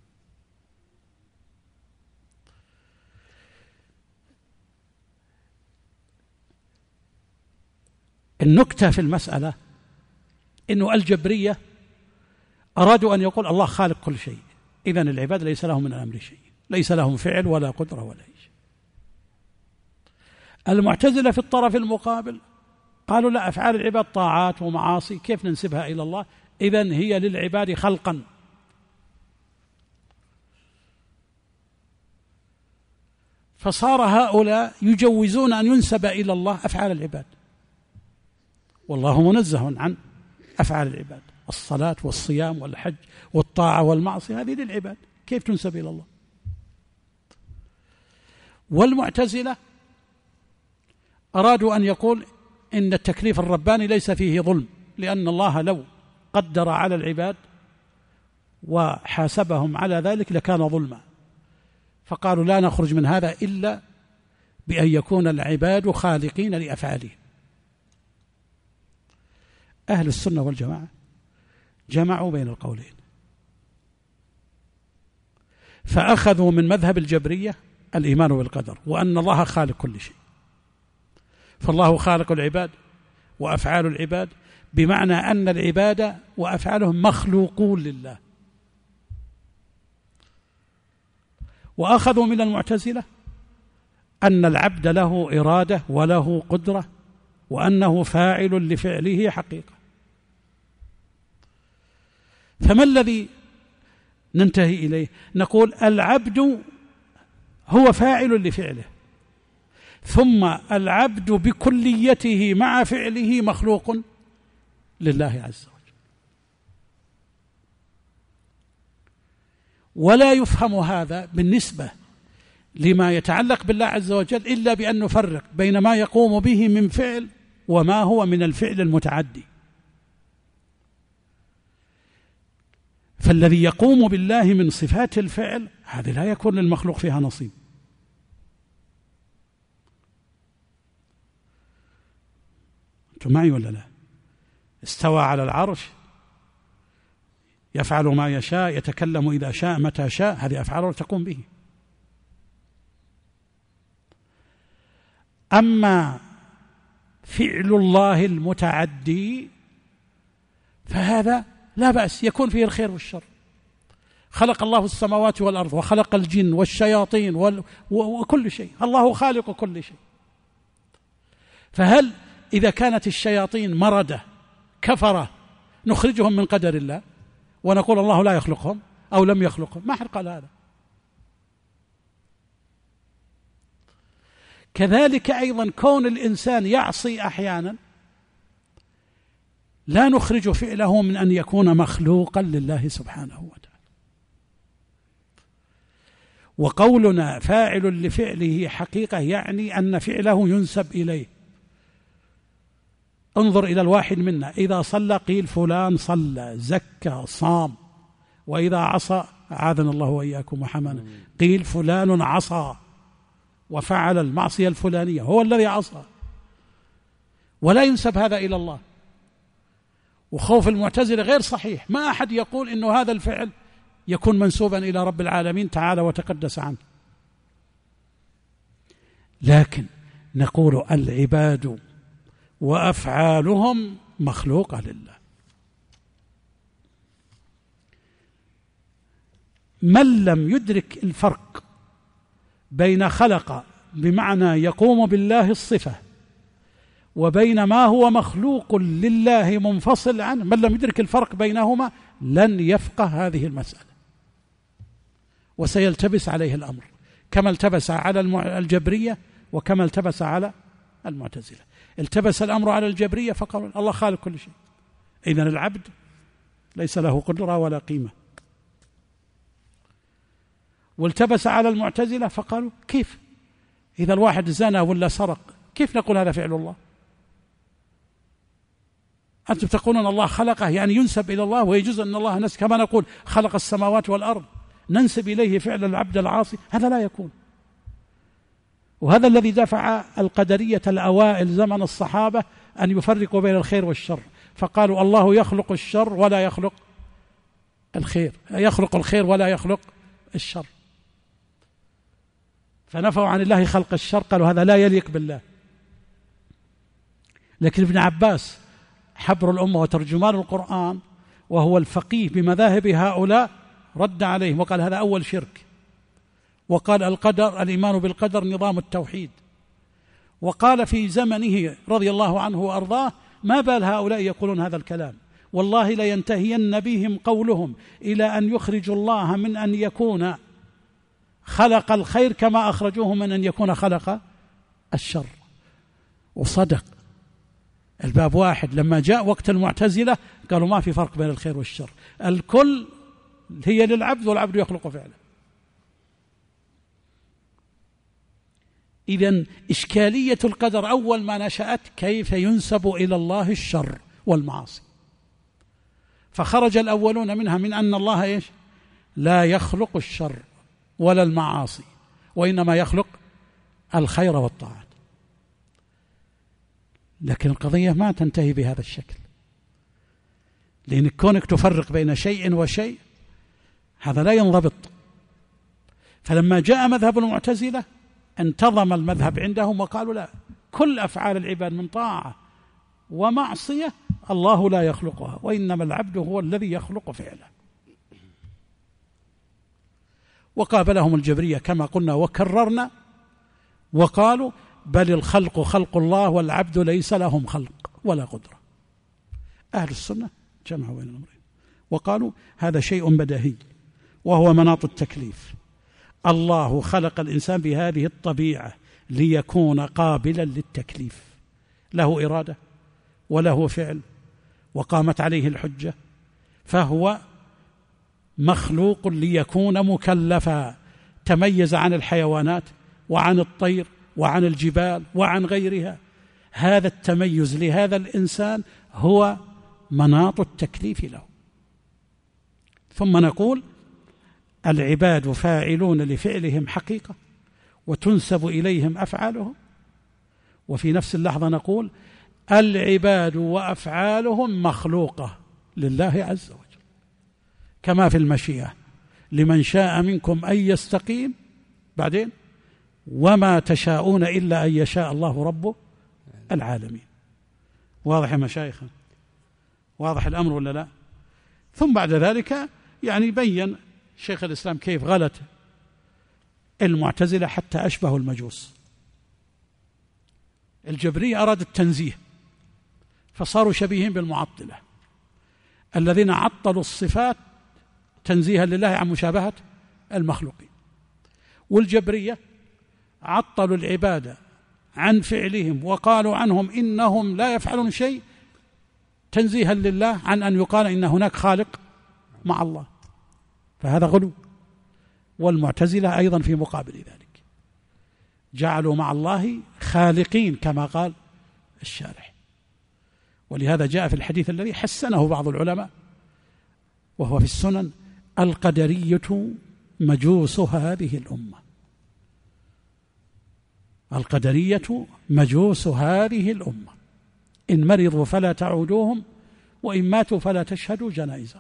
[SPEAKER 2] النكتة في المسألة إنه الجبرية أرادوا أن يقول الله خالق كل شيء، إذن العباد ليس لهم من الأمر شيء، ليس لهم فعل ولا قدرة ولا شيء. المعتزلة في الطرف المقابل قالوا لا، أفعال العباد طاعات ومعاصي، كيف ننسبها إلى الله؟ إذن هي للعباد خلقا. فصار هؤلاء يجوزون أن ينسب إلى الله أفعال العباد، والله منزه عن أفعال العباد. الصلاة والصيام والحج والطاعة والمعصية هذه للعباد، كيف تنسب إلى الله؟ والمعتزلة أرادوا أن يقول إن التكليف الرباني ليس فيه ظلم، لأن الله لو قدر على العباد وحاسبهم على ذلك لكان ظلما، فقالوا لا نخرج من هذا إلا بأن يكون العباد خالقين لأفعالهم. أهل السنة والجماعة جمعوا بين القولين، فأخذوا من مذهب الجبرية الإيمان بالقدر، وأن الله خالق كل شيء، فالله خالق العباد وأفعال العباد، بمعنى أن العباد وأفعالهم مخلوقون لله. وأخذوا من المعتزلة أن العبد له إرادة وله قدرة، وأنه فاعل لفعله حقيقة. فما الذي ننتهي إليه؟ نقول العبد هو فاعل لفعله، ثم العبد بكليته مع فعله مخلوق لله عز وجل. ولا يفهم هذا بالنسبة لما يتعلق بالله عز وجل إلا بأن نفرق بين ما يقوم به من فعل وما هو من الفعل المتعدي. فالذي يقوم بالله من صفات الفعل هذه لا يكون للمخلوق فيها نصيب. أنتم معي ولا لا؟ استوى على العرش، يفعل ما يشاء، يتكلم إذا شاء متى شاء، هذه أفعال تقوم به. أما فعل الله المتعدي فهذا لا بأس يكون فيه الخير والشر. خلق الله السماوات والأرض وخلق الجن والشياطين وكل شيء، الله خالق كل شيء. فهل إذا كانت الشياطين مردة كفرة نخرجهم من قدر الله ونقول الله لا يخلقهم أو لم يخلقهم؟ ما حد قال هذا. كذلك أيضا كون الإنسان يعصي أحيانا لا نخرج فعله من أن يكون مخلوقا لله سبحانه وتعالى. وقولنا فاعل لفعله حقيقة يعني أن فعله ينسب إليه. انظر إلى الواحد منا، إذا صلى قيل فلان صلى، زكى، صام. وإذا عصى أعاذنا الله وإياكم وحمانا قيل فلان عصى وفعل المعصية الفلانية، هو الذي عصى، ولا ينسب هذا إلى الله. وخوف المعتزلة غير صحيح، ما أحد يقول إنه هذا الفعل يكون منسوبا إلى رب العالمين تعالى وتقدس عنه، لكن نقول العباد وأفعالهم مخلوقة لله. من لم يدرك الفرق بين خلق بمعنى يقوم بالله الصفة وبين ما هو مخلوق لله منفصل عنه، من لم يدرك الفرق بينهما لن يفقه هذه المسألة، وسيلتبس عليه الأمر كما التبس على الجبرية وكما التبس على المعتزلة. التبس الأمر على الجبرية فقالوا الله خالق كل شيء، إذن العبد ليس له قدرة ولا قيمة. والتبس على المعتزلة فقالوا كيف إذا الواحد زنى ولا سرق كيف نقول هذا فعل الله؟ أنتم تقولون الله خلقه يعني ينسب إلى الله، ويجوز أن الله نسب كما نقول خلق السماوات والأرض ننسب إليه فعل العبد العاصي، هذا لا يكون. وهذا الذي دفع القدرية الأوائل زمن الصحابة أن يفرقوا بين الخير والشر، فقالوا الله يخلق الشر ولا يخلق الخير، يخلق الخير ولا يخلق الشر، فنفوا عن الله خلق الشر، قالوا هذا لا يليق بالله. لكن ابن عباس حبر الأمة وترجمان القرآن وهو الفقيه بمذاهب هؤلاء رد عليهم وقال هذا أول شرك، وقال القدر الإيمان بالقدر نظام التوحيد. وقال في زمنه رضي الله عنه وأرضاه ما بال هؤلاء يقولون هذا الكلام، والله لينتهين بهم قولهم إلى أن يخرجوا الله من أن يكون خلق الخير كما أخرجوه من أن يكون خلق الشر. وصدق، الباب واحد. لما جاء وقت المعتزلة قالوا ما في فرق بين الخير والشر، الكل هي للعبد والعبد يخلق فعله. إذن إشكالية القدر أول ما نشأت كيف ينسب إلى الله الشر والمعاصي، فخرج الأولون منها من أن الله إيش؟ لا يخلق الشر ولا المعاصي، وإنما يخلق الخير والطاعات. لكن القضية ما تنتهي بهذا الشكل، لأن كونك تفرق بين شيء وشيء هذا لا ينضبط. فلما جاء مذهب المعتزلة انتظم المذهب عندهم وقالوا لا، كل أفعال العباد من طاعة ومعصية الله لا يخلقها، وإنما العبد هو الذي يخلق فعله. وقابلهم الجبرية كما قلنا وكررنا وقالوا بل الخلق خلق الله والعبد ليس لهم خلق ولا قدرة. أهل السنة جمعوا بين الأمرين وقالوا هذا شيء بديهي وهو مناط التكليف. الله خلق الإنسان بهذه الطبيعة ليكون قابلا للتكليف، له إرادة وله فعل وقامت عليه الحجة، فهو مخلوق ليكون مكلفا. تميز عن الحيوانات وعن الطير وعن الجبال وعن غيرها. هذا التميز لهذا الإنسان هو مناط التكليف له. ثم نقول العباد فاعلون لفعلهم حقيقة وتنسب إليهم أفعالهم، وفي نفس اللحظة نقول العباد وأفعالهم مخلوقة لله عز وجل، كما في المشيئة لمن شاء منكم أن يستقيم، بعدين وما تشاءون إلا أن يشاء الله رب العالمين. واضح يا مشايخ؟ واضح الأمر ولا لا؟ ثم بعد ذلك يعني بين شيخ الإسلام كيف غلط المعتزلة حتى أشبهوا المجوس. الجبرية أراد التنزيه فصاروا شبيهين بالمعطلة الذين عطلوا الصفات تنزيها لله عن مشابهة المخلوقين، والجبرية عطلوا العبادة عن فعلهم وقالوا عنهم إنهم لا يفعلون شيء تنزيها لله عن أن يقال إن هناك خالق مع الله، فهذا غلو. والمعتزلة أيضا في مقابل ذلك جعلوا مع الله خالقين كما قال الشارح. ولهذا جاء في الحديث الذي حسنه بعض العلماء وهو في السنن القدرية مجوس هذه الأمة. القدرية مجوس هذه الأمة، إن مرضوا فلا تعودوهم وإن ماتوا فلا تشهدوا جنائزهم.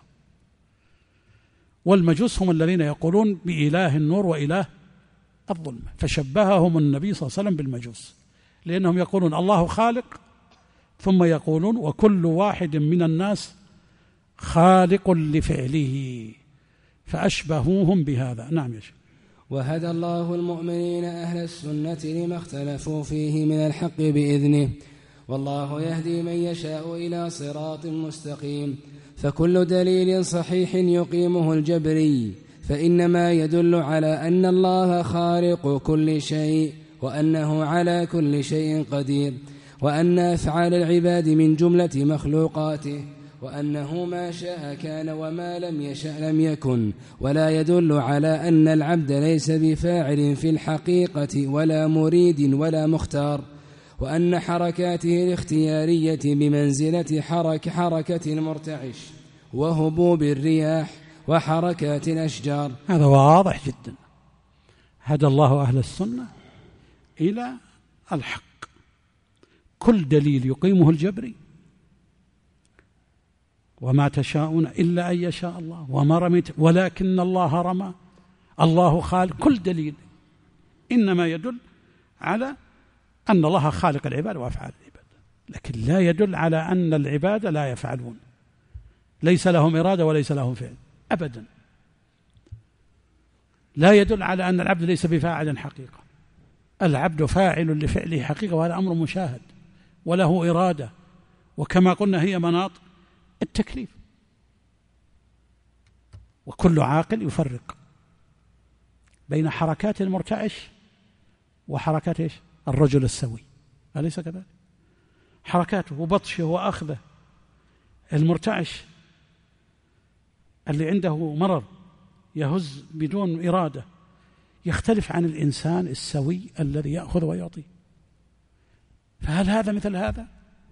[SPEAKER 2] والمجوس هم الذين يقولون بإله النور وإله الظلمة، فشبههم النبي صلى الله عليه وسلم بالمجوس، لأنهم يقولون الله خالق ثم يقولون وكل واحد من الناس خالق لفعله، فأشبهوهم بهذا. نعم يا شيخ.
[SPEAKER 3] وهدى الله المؤمنين أهل السنة لما اختلفوا فيه من الحق بإذنه، والله يهدي من يشاء إلى صراط مستقيم. فكل دليل صحيح يقيمه الجبري فإنما يدل على أن الله خالق كل شيء، وأنه على كل شيء قدير، وأن أفعال العباد من جملة مخلوقاته، وأنه ما شاء كان وما لم يشأ لم يكن. ولا يدل على أن العبد ليس بفاعل في الحقيقة ولا مريد ولا مختار، وأن حركاته الاختيارية بمنزلة حركة المرتعش وهبوب الرياح وحركات الأشجار.
[SPEAKER 2] هذا واضح جدا. هدى الله أهل السنة إلى الحق. كل دليل يقيمه الجبري وما تشاءون إلا أن يشاء الله وما رميت ولكن الله رمى، الله خالق، كل دليل إنما يدل على أن الله خالق العباد وأفعال العباد، لكن لا يدل على أن العباد لا يفعلون، ليس لهم إرادة وليس لهم فعل أبدا. لا يدل على أن العبد ليس بفاعل حقيقة، العبد فاعل لفعله حقيقة، وهذا أمر مشاهد وله إرادة، وكما قلنا هي مناط التكليف. وكل عاقل يفرق بين حركات المرتعش وحركات إيش؟ الرجل السوي، أليس كذلك؟ حركاته وبطشه وأخذه. المرتعش اللي عنده مرض يهز بدون إرادة يختلف عن الإنسان السوي الذي يأخذ ويعطي. فهل هذا مثل هذا؟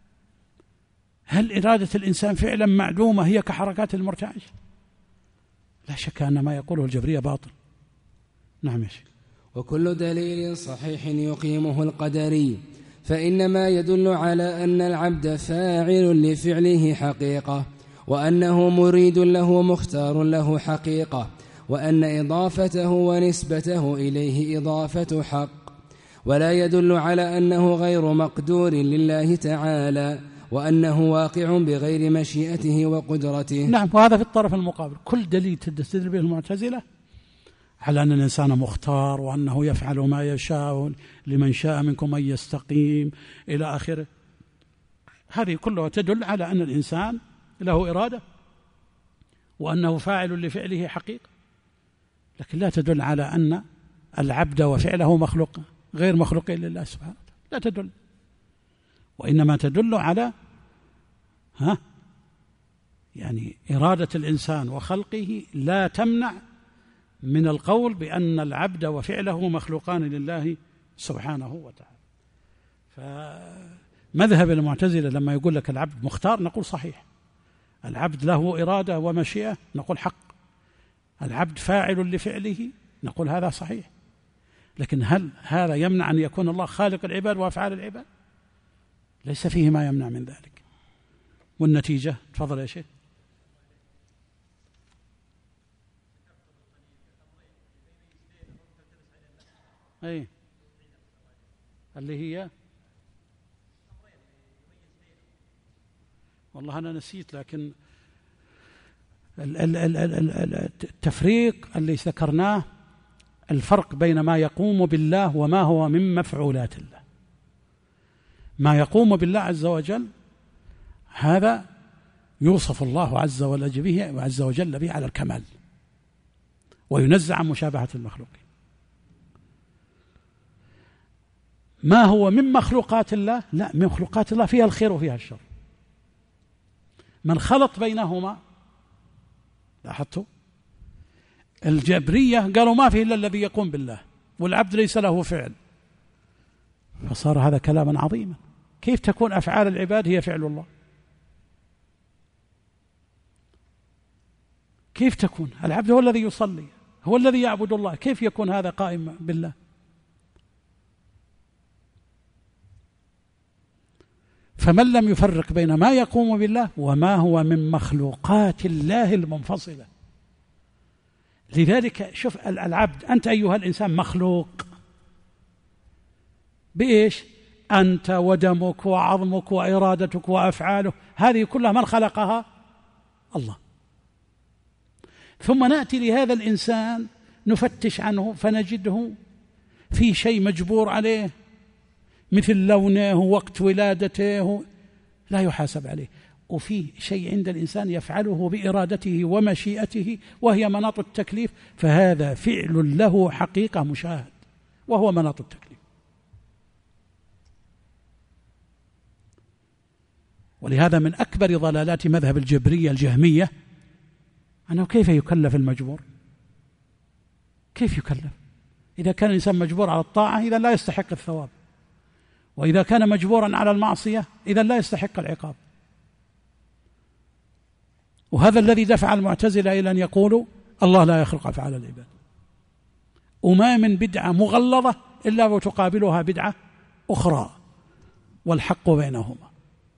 [SPEAKER 2] هل إرادة الإنسان فعلا معدومة هي كحركات المرتعش؟ لا شك أن ما يقوله الجبرية باطل. نعم يا شيخ.
[SPEAKER 3] وكل دليل صحيح يقيمه القدري فإنما يدل على أن العبد فاعل لفعله حقيقة، وأنه مريد له مختار له حقيقة، وأن إضافته ونسبته إليه إضافة حق، ولا يدل على أنه غير مقدور لله تعالى، وأنه واقع بغير مشيئته وقدرته.
[SPEAKER 2] نعم، وهذا في الطرف المقابل. كل دليل تستدل به المعتزلة على أن الإنسان مختار وأنه يفعل ما يشاء لمن شاء منكم أن يستقيم إلى آخره، هذه كلها تدل على أن الإنسان له إرادة وأنه فاعل لفعله حقيقة، لكن لا تدل على أن العبد وفعله مخلوق غير مخلوق لله سبحانه وتعالى، لا تدل، وإنما تدل على يعني إرادة الإنسان وخلقه لا تمنع من القول بأن العبد وفعله مخلوقان لله سبحانه وتعالى. فمذهب المعتزلة لما يقول لك العبد مختار نقول صحيح، العبد له إرادة ومشيئة نقول حق، العبد فاعل لفعله نقول هذا صحيح، لكن هل هذا يمنع أن يكون الله خالق العباد وأفعال العباد؟ ليس فيه ما يمنع من ذلك. والنتيجة تفضل يا شيخ. أي اللي هي والله أنا نسيت، لكن التفريق اللي ذكرناه الفرق بين ما يقوم بالله وما هو من مفعولات الله. ما يقوم بالله عز وجل هذا يوصف الله عز وجل به على الكمال وينزع عن مشابهة المخلوقين. ما هو من مخلوقات الله؟ لا، من مخلوقات الله فيها الخير وفيها الشر. من خلط بينهما، لاحظتوا الجبرية قالوا ما فيه إلا الذي يقوم بالله والعبد ليس له فعل، فصار هذا كلاما عظيما. كيف تكون أفعال العباد هي فعل الله؟ كيف تكون؟ العبد هو الذي يصلي، هو الذي يعبد الله، كيف يكون هذا قائم بالله؟ فمن لم يفرق بين ما يقوم بالله وما هو من مخلوقات الله المنفصلة. لذلك شوف العبد، أنت أيها الإنسان مخلوق بإيش؟ أنت ودمك وعظمك وإرادتك وأفعاله، هذه كلها من خلقها؟ الله. ثم نأتي لهذا الإنسان نفتش عنه فنجده في شيء مجبور عليه، مثل لونه ووقت ولادته لا يحاسب عليه، وفي شيء عند الإنسان يفعله بإرادته ومشيئته وهي مناط التكليف، فهذا فعل له حقيقة مشاهد وهو مناط التكليف. ولهذا من أكبر ضلالات مذهب الجبرية الجهمية أنه كيف يكلف المجبور؟ كيف يكلف؟ إذا كان الإنسان مجبور على الطاعة إذا لا يستحق الثواب، وإذا كان مجبورا على المعصية إذا لا يستحق العقاب. وهذا الذي دفع المعتزلة إلى أن يقولوا الله لا يخلق أفعال العباد. وما من بدعة مغلظة إلا وتقابلها بدعة أخرى والحق بينهما.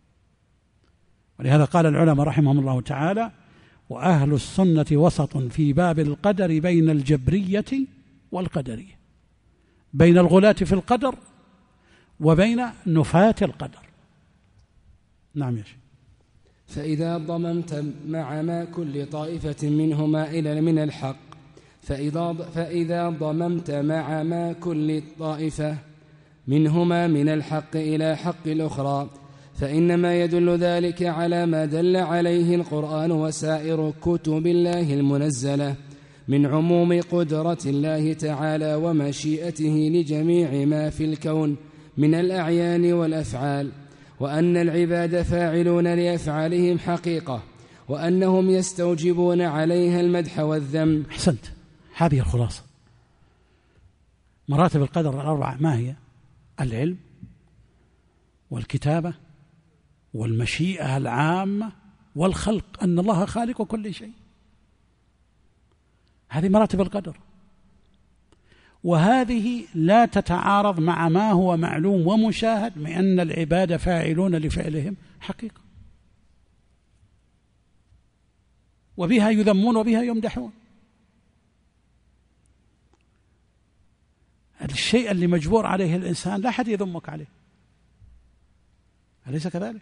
[SPEAKER 2] ولهذا قال العلماء رحمهم الله تعالى: وأهل السنة وسط في باب القدر بين الجبرية والقدرية، بين الغلاة في القدر وبين نفاة القدر. نعم يا شيخ.
[SPEAKER 3] فإذا ضممت مع ما كل طائفة منهما إلى من الحق فإذا ضممت مع ما كل طائفة منهما من الحق إلى حق الأخرى فإنما يدل ذلك على ما دل عليه القرآن وسائر كتب الله المنزلة من عموم قدرة الله تعالى ومشيئته لجميع ما في الكون من الأعيان والأفعال، وأن العباد فاعلون لأفعالهم حقيقة، وأنهم يستوجبون عليها المدح والذم.
[SPEAKER 2] أحسنت، هذه الخلاصة. مراتب القدر الأربعة ما هي؟ العلم والكتابة والمشيئة العامة والخلق، أن الله خالق كل شيء. هذه مراتب القدر، وهذه لا تتعارض مع ما هو معلوم ومشاهد من أن العباد فاعلون لفعلهم حقيقة، وبها يذمون وبها يمدحون. الشيء اللي مجبور عليه الإنسان لا أحد يذمك عليه، أليس كذلك؟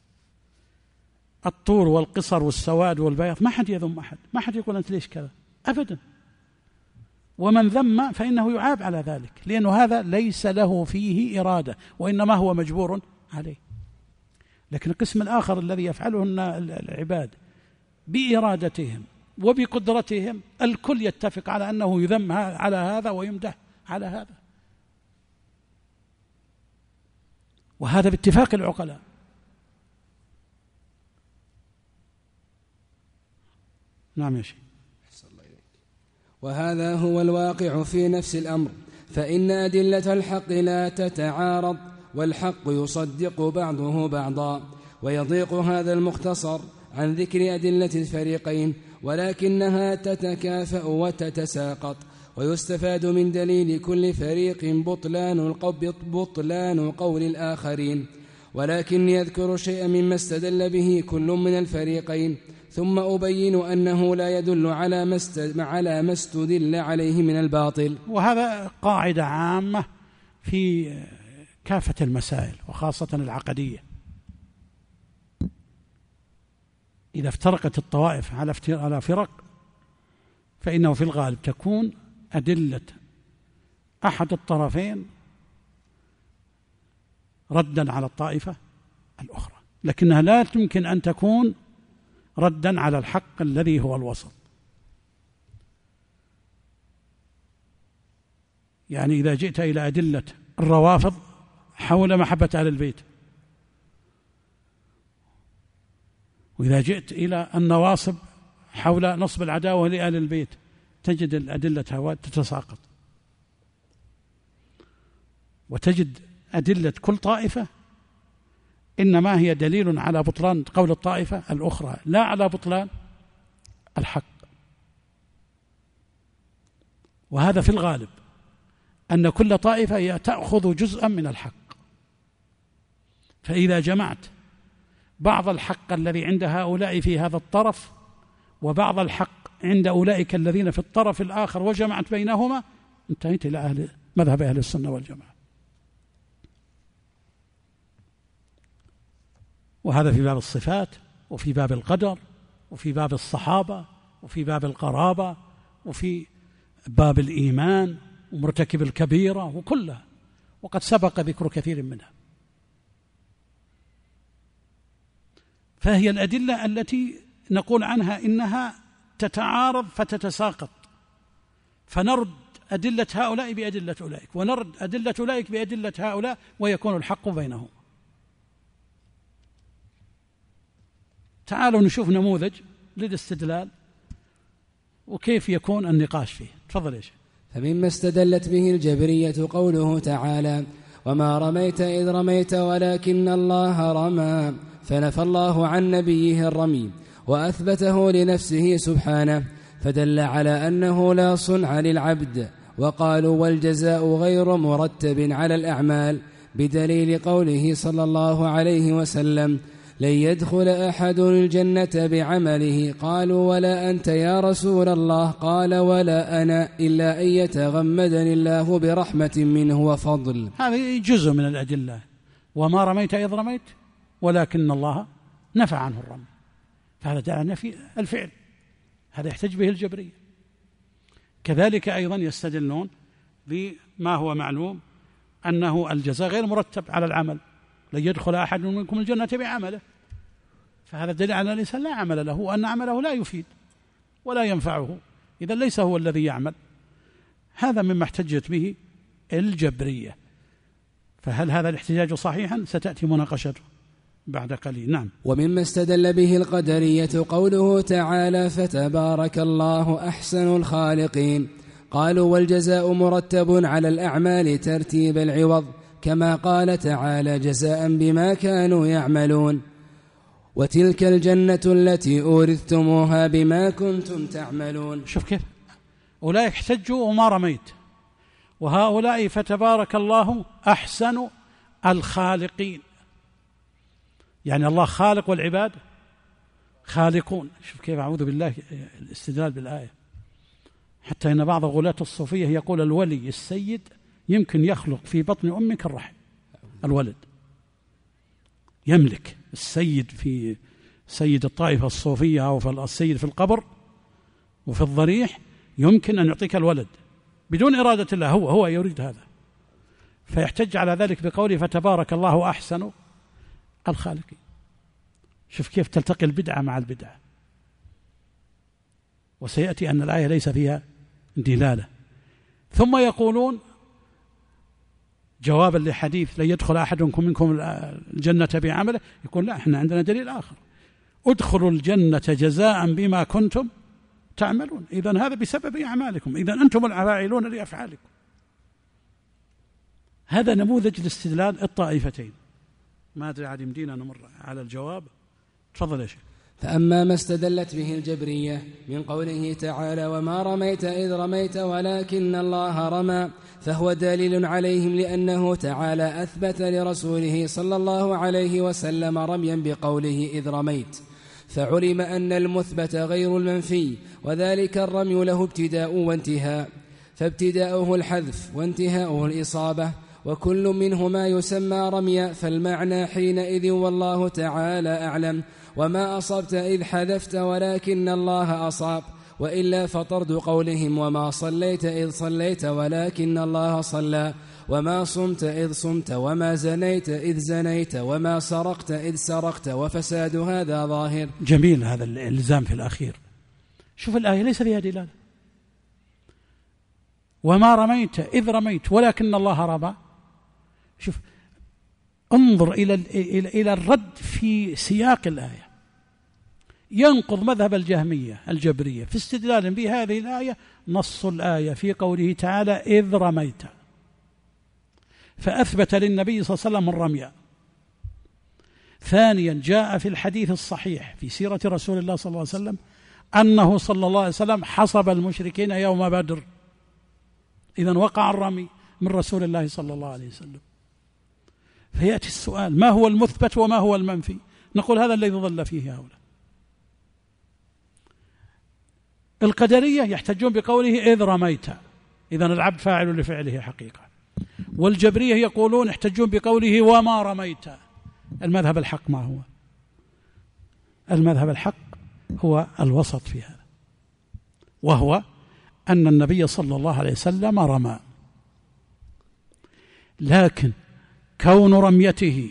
[SPEAKER 2] الطول والقصر والسواد والبياض ما حد يذم أحد، ما حد يقول أنت ليش كذا أبدا. ومن ذم فإنه يعاب على ذلك، لأنه هذا ليس له فيه إرادة، وإنما هو مجبور عليه. لكن القسم الآخر الذي يفعله العباد بإرادتهم وبقدرتهم، الكل يتفق على أنه يذم على هذا ويمدح على هذا، وهذا باتفاق العقلاء. نعم يا شيخ.
[SPEAKER 3] وهذا هو الواقع في نفس الأمر، فإن أدلة الحق لا تتعارض، والحق يصدق بعضه بعضا. ويضيق هذا المختصر عن ذكر أدلة الفريقين، ولكنها تتكافأ وتتساقط، ويستفاد من دليل كل فريق بطلان قول الآخرين. ولكن يذكر شيئا مما استدل به كل من الفريقين، ثم أبين أنه لا يدل على ما استدل عليه من الباطل.
[SPEAKER 2] وهذا قاعدة عامة في كافة المسائل وخاصة العقدية. إذا افترقت الطوائف على فرق، فإنه في الغالب تكون أدلة أحد الطرفين ردا على الطائفة الأخرى، لكنها لا يمكن أن تكون ردا على الحق الذي هو الوسط. يعني إذا جئت إلى أدلة الروافض حول محبة أهل البيت، وإذا جئت إلى النواصب حول نصب العداوة لأهل البيت، تجد الأدلة تتساقط، وتجد أدلة كل طائفة إنما هي دليل على بطلان قول الطائفة الأخرى، لا على بطلان الحق. وهذا في الغالب أن كل طائفة تأخذ جزءا من الحق، فإذا جمعت بعض الحق الذي عند هؤلاء في هذا الطرف وبعض الحق عند أولئك الذين في الطرف الآخر وجمعت بينهما، انتهيت إلى مذهب أهل السنة والجماعة. وهذا في باب الصفات، وفي باب القدر، وفي باب الصحابة، وفي باب القرابة، وفي باب الإيمان ومرتكب الكبيرة وكلها، وقد سبق ذكر كثير منها. فهي الأدلة التي نقول عنها إنها تتعارض فتتساقط، فنرد أدلة هؤلاء بأدلة أولئك، ونرد أدلة أولئك بأدلة هؤلاء، ويكون الحق بينهم. تعالوا نشوف نموذج للاستدلال وكيف يكون النقاش فيه. تفضل يا شيخ.
[SPEAKER 3] فمما استدلت به الجبرية قوله تعالى: وما رميت إذ رميت ولكن الله رمى، فنفى الله عن نبيه الرمي وأثبته لنفسه سبحانه، فدل على أنه لا صنع للعبد. وقالوا: والجزاء غير مرتب على الأعمال، بدليل قوله صلى الله عليه وسلم: لن يدخل أحد الجنة بعمله. قالوا: ولا أنت يا رسول الله؟ قال: ولا أنا، إلا أن يتغمدني الله برحمة منه وفضل.
[SPEAKER 2] هذا جزء من الأدلة. وما رميت إذ رميت ولكن الله نفى عنه الرمي، فهذا دعا نفي الفعل، هذا يحتج به الجبرية. كذلك أيضا يستدلون بما هو معلوم أنه الجزاء غير مرتب على العمل، لن يدخل أحد منكم الجنة بعمله، فهذا دليل على الإنسان لا عمل له، وأن عمله لا يفيد ولا ينفعه، إذا ليس هو الذي يعمل. هذا مما احتجت به الجبرية. فهل هذا الاحتجاج صحيحا؟ ستأتي مناقشته بعد قليل. نعم.
[SPEAKER 3] ومما استدل به القدرية قوله تعالى فتبارك الله أحسن الخالقين. قالوا والجزاء مرتب على الأعمال ترتيب العوض، كما قال تعالى جزاء بما كانوا يعملون. وتلك الجنة التي أورثتموها بما كنتم تعملون.
[SPEAKER 2] شوف كيف أولئك احتجوا وما رميت، وهؤلاء فتبارك الله أحسن الخالقين. يعني الله خالق والعباد خالقون. شوف كيف، أعوذ بالله، الاستدلال بالآية. حتى إن بعض غلاة الصوفية يقول الولي السيد يمكن يخلق في بطن أمك الرحم، الولد يملك. السيد في سيد الطائفة الصوفية أو في السيد في القبر وفي الضريح يمكن أن يعطيك الولد بدون إرادة الله، هو يريد هذا. فيحتج على ذلك بقوله فتبارك الله أحسن الخالقين. شوف كيف تلتقي البدعة مع البدعة. وسيأتي أن الآية ليس فيها دلالة. ثم يقولون جوابا لحديث لن يدخل أحدكم منكم الجنة بعمله، يقول لا، احنا عندنا دليل آخر، ادخلوا الجنة جزاء بما كنتم تعملون. إذن هذا بسبب أعمالكم، إذن أنتم الفاعلون لأفعالكم. هذا نموذج لاستدلال الطائفتين. ما أدري عاد يمدينا نمر على الجواب. تفضل يا شيخ.
[SPEAKER 3] فأما ما استدلت به الجبرية من قوله تعالى وما رميت إذ رميت ولكن الله رمى، فهو دليل عليهم، لأنه تعالى أثبت لرسوله صلى الله عليه وسلم رميا بقوله إذ رميت، فعلم أن المثبت غير المنفي، وذلك الرمي له ابتداء وانتهاء، فابتداؤه الحذف وانتهاؤه الإصابة، وكل منهما يسمى رميا. فالمعنى حينئذ والله تعالى أعلم وما أصبت إذ حذفت ولكن الله أصاب، وإلا فطرد قولهم وما صليت إذ صليت ولكن الله صلى، وما صمت إذ صمت، وما زنيت إذ زنيت، وما سرقت إذ سرقت، وفساد هذا ظاهر.
[SPEAKER 2] جميل هذا الإلزام في الأخير. شوف الآية ليس فيها دلالة. وما رميت إذ رميت ولكن الله رمى. شوف، انظر إلى الرد في سياق الآية. ينقض مذهب الجهمية الجبرية في استدلال بهذه الآية نص الآية في قوله تعالى إذ رميت، فأثبت للنبي صلى الله عليه وسلم الرمي. ثانيا جاء في الحديث الصحيح في سيرة رسول الله صلى الله عليه وسلم أنه صلى الله عليه وسلم حصب المشركين يوم بدر. إذن وقع الرمي من رسول الله صلى الله عليه وسلم. فيأتي السؤال ما هو المثبت وما هو المنفي؟ نقول هذا الذي ظل فيه هؤلاء. القدرية يحتجون بقوله إذ رميت، إذن العبد فاعل لفعله حقيقة. والجبرية يقولون يحتجون بقوله وما رميت. المذهب الحق ما هو؟ المذهب الحق هو الوسط في هذا، وهو أن النبي صلى الله عليه وسلم رمى، لكن كون رميته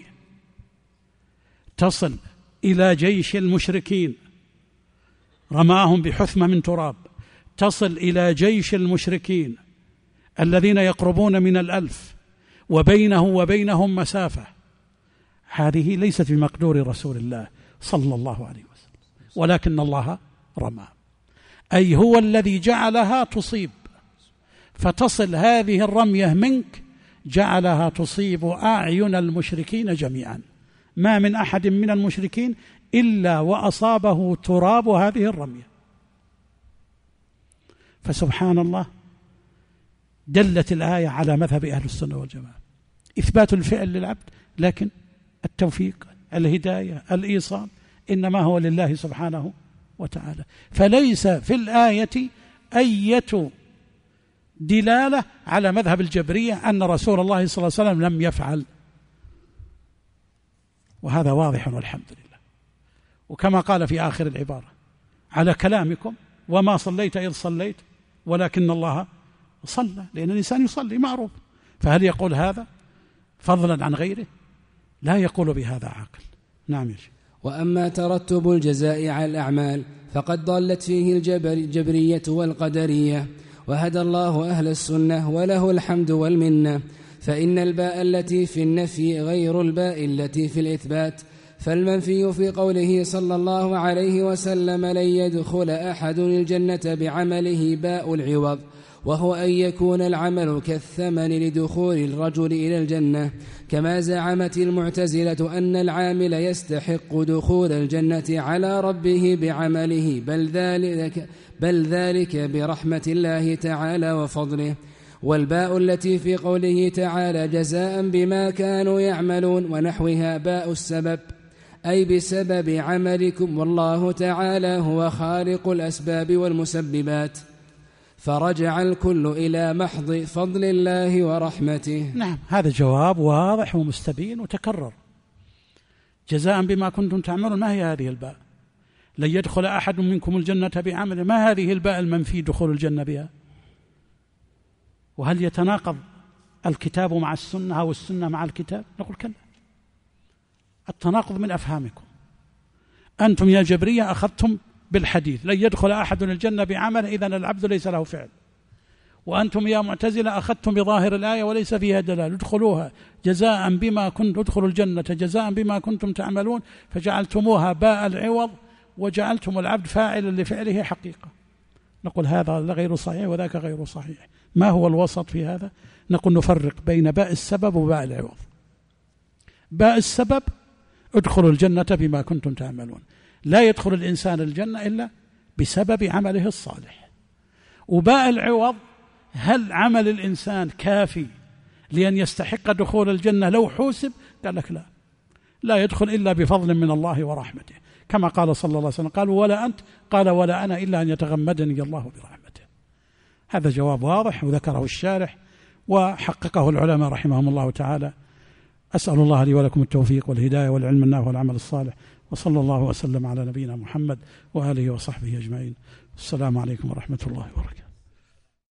[SPEAKER 2] تصل إلى جيش المشركين، رماهم بحثمة من تراب، تصل إلى جيش المشركين الذين يقربون من 1000 وبينه وبينهم مسافة، هذه ليست بمقدور رسول الله صلى الله عليه وسلم، ولكن الله رمى، أي هو الذي جعلها تصيب، فتصل هذه الرمية منك جعلها تصيب أعين المشركين جميعا، ما من أحد من المشركين إلا وأصابه تراب هذه الرمية. فسبحان الله، دلت الآية على مذهب أهل السنة والجماعة، إثبات الفعل للعبد، لكن التوفيق، الهداية، الإيصال إنما هو لله سبحانه وتعالى. فليس في الآية أية دلالة على مذهب الجبرية أن رسول الله صلى الله عليه وسلم لم يفعل، وهذا واضح والحمد لله. وكما قال في آخر العبارة على كلامكم وما صليت إذ صليت ولكن الله صلى، لأن الإنسان يصلي معروف، فهل يقول هذا فضلا عن غيره؟ لا يقول بهذا عاقل. نعم يا شيخ.
[SPEAKER 3] وأما ترتب الجزاء على الأعمال فقد ضلت فيه الجبرية والقدرية، وهدى الله أهل السنة وله الحمد والمنة. فإن الباء التي في النفي غير الباء التي في الإثبات، فالمنفي في قوله صلى الله عليه وسلم لن يدخل أحد الجنة بعمله باء العوض، وهو أن يكون العمل كالثمن لدخول الرجل إلى الجنة، كما زعمت المعتزلة أن العامل يستحق دخول الجنة على ربه بعمله، بل ذلك برحمة الله تعالى وفضله. والباء التي في قوله تعالى جزاء بما كانوا يعملون ونحوها باء السبب، أي بسبب عملكم، والله تعالى هو خالق الأسباب والمسببات، فرجع الكل إلى محض فضل الله ورحمته.
[SPEAKER 2] نعم، هذا جواب واضح ومستبين وتكرر. جزاء بما كنتم تعملون، ما هي هذه الباء؟ لن يدخل أحد منكم الجنة بعمل، ما هذه الباء المنفي دخول الجنة بها؟ وهل يتناقض الكتاب مع السنة أو السنة مع الكتاب؟ نقول كلا، التناقض من أفهامكم. أنتم يا جبرية أخذتم بالحديث لن يدخل أحد الجنة بعمل، إذن العبد ليس له فعل. وأنتم يا معتزلة أخذتم بظاهر الآية وليس فيها دلالة، ادخلوها جزاء بما كنتم، ادخلوا الجنة جزاء بما كنتم تعملون، فجعلتموها باء العوض وجعلتم العبد فاعلا لفعله حقيقة. نقول هذا غير صحيح وذاك غير صحيح. ما هو الوسط في هذا؟ نقول نفرق بين باء السبب وباء العوض. باء السبب ادخلوا الجنة بما كنتم تعملون، لا يدخل الإنسان الجنة إلا بسبب عمله الصالح. وباء العوض، هل عمل الإنسان كافي لأن يستحق دخول الجنة لو حوسب؟ قال لك لا يدخل إلا بفضل من الله ورحمته، كما قال صلى الله عليه وسلم، قالوا ولا أنت؟ قال ولا أنا إلا أن يتغمدني الله برحمته. هذا جواب واضح وذكره الشارح وحققه العلماء رحمهم الله تعالى. أسأل الله لي ولكم التوفيق والهداية والعلم النافع والعمل الصالح، وصلى الله وسلم على نبينا محمد وآله وصحبه أجمعين. السلام عليكم ورحمة الله وبركاته.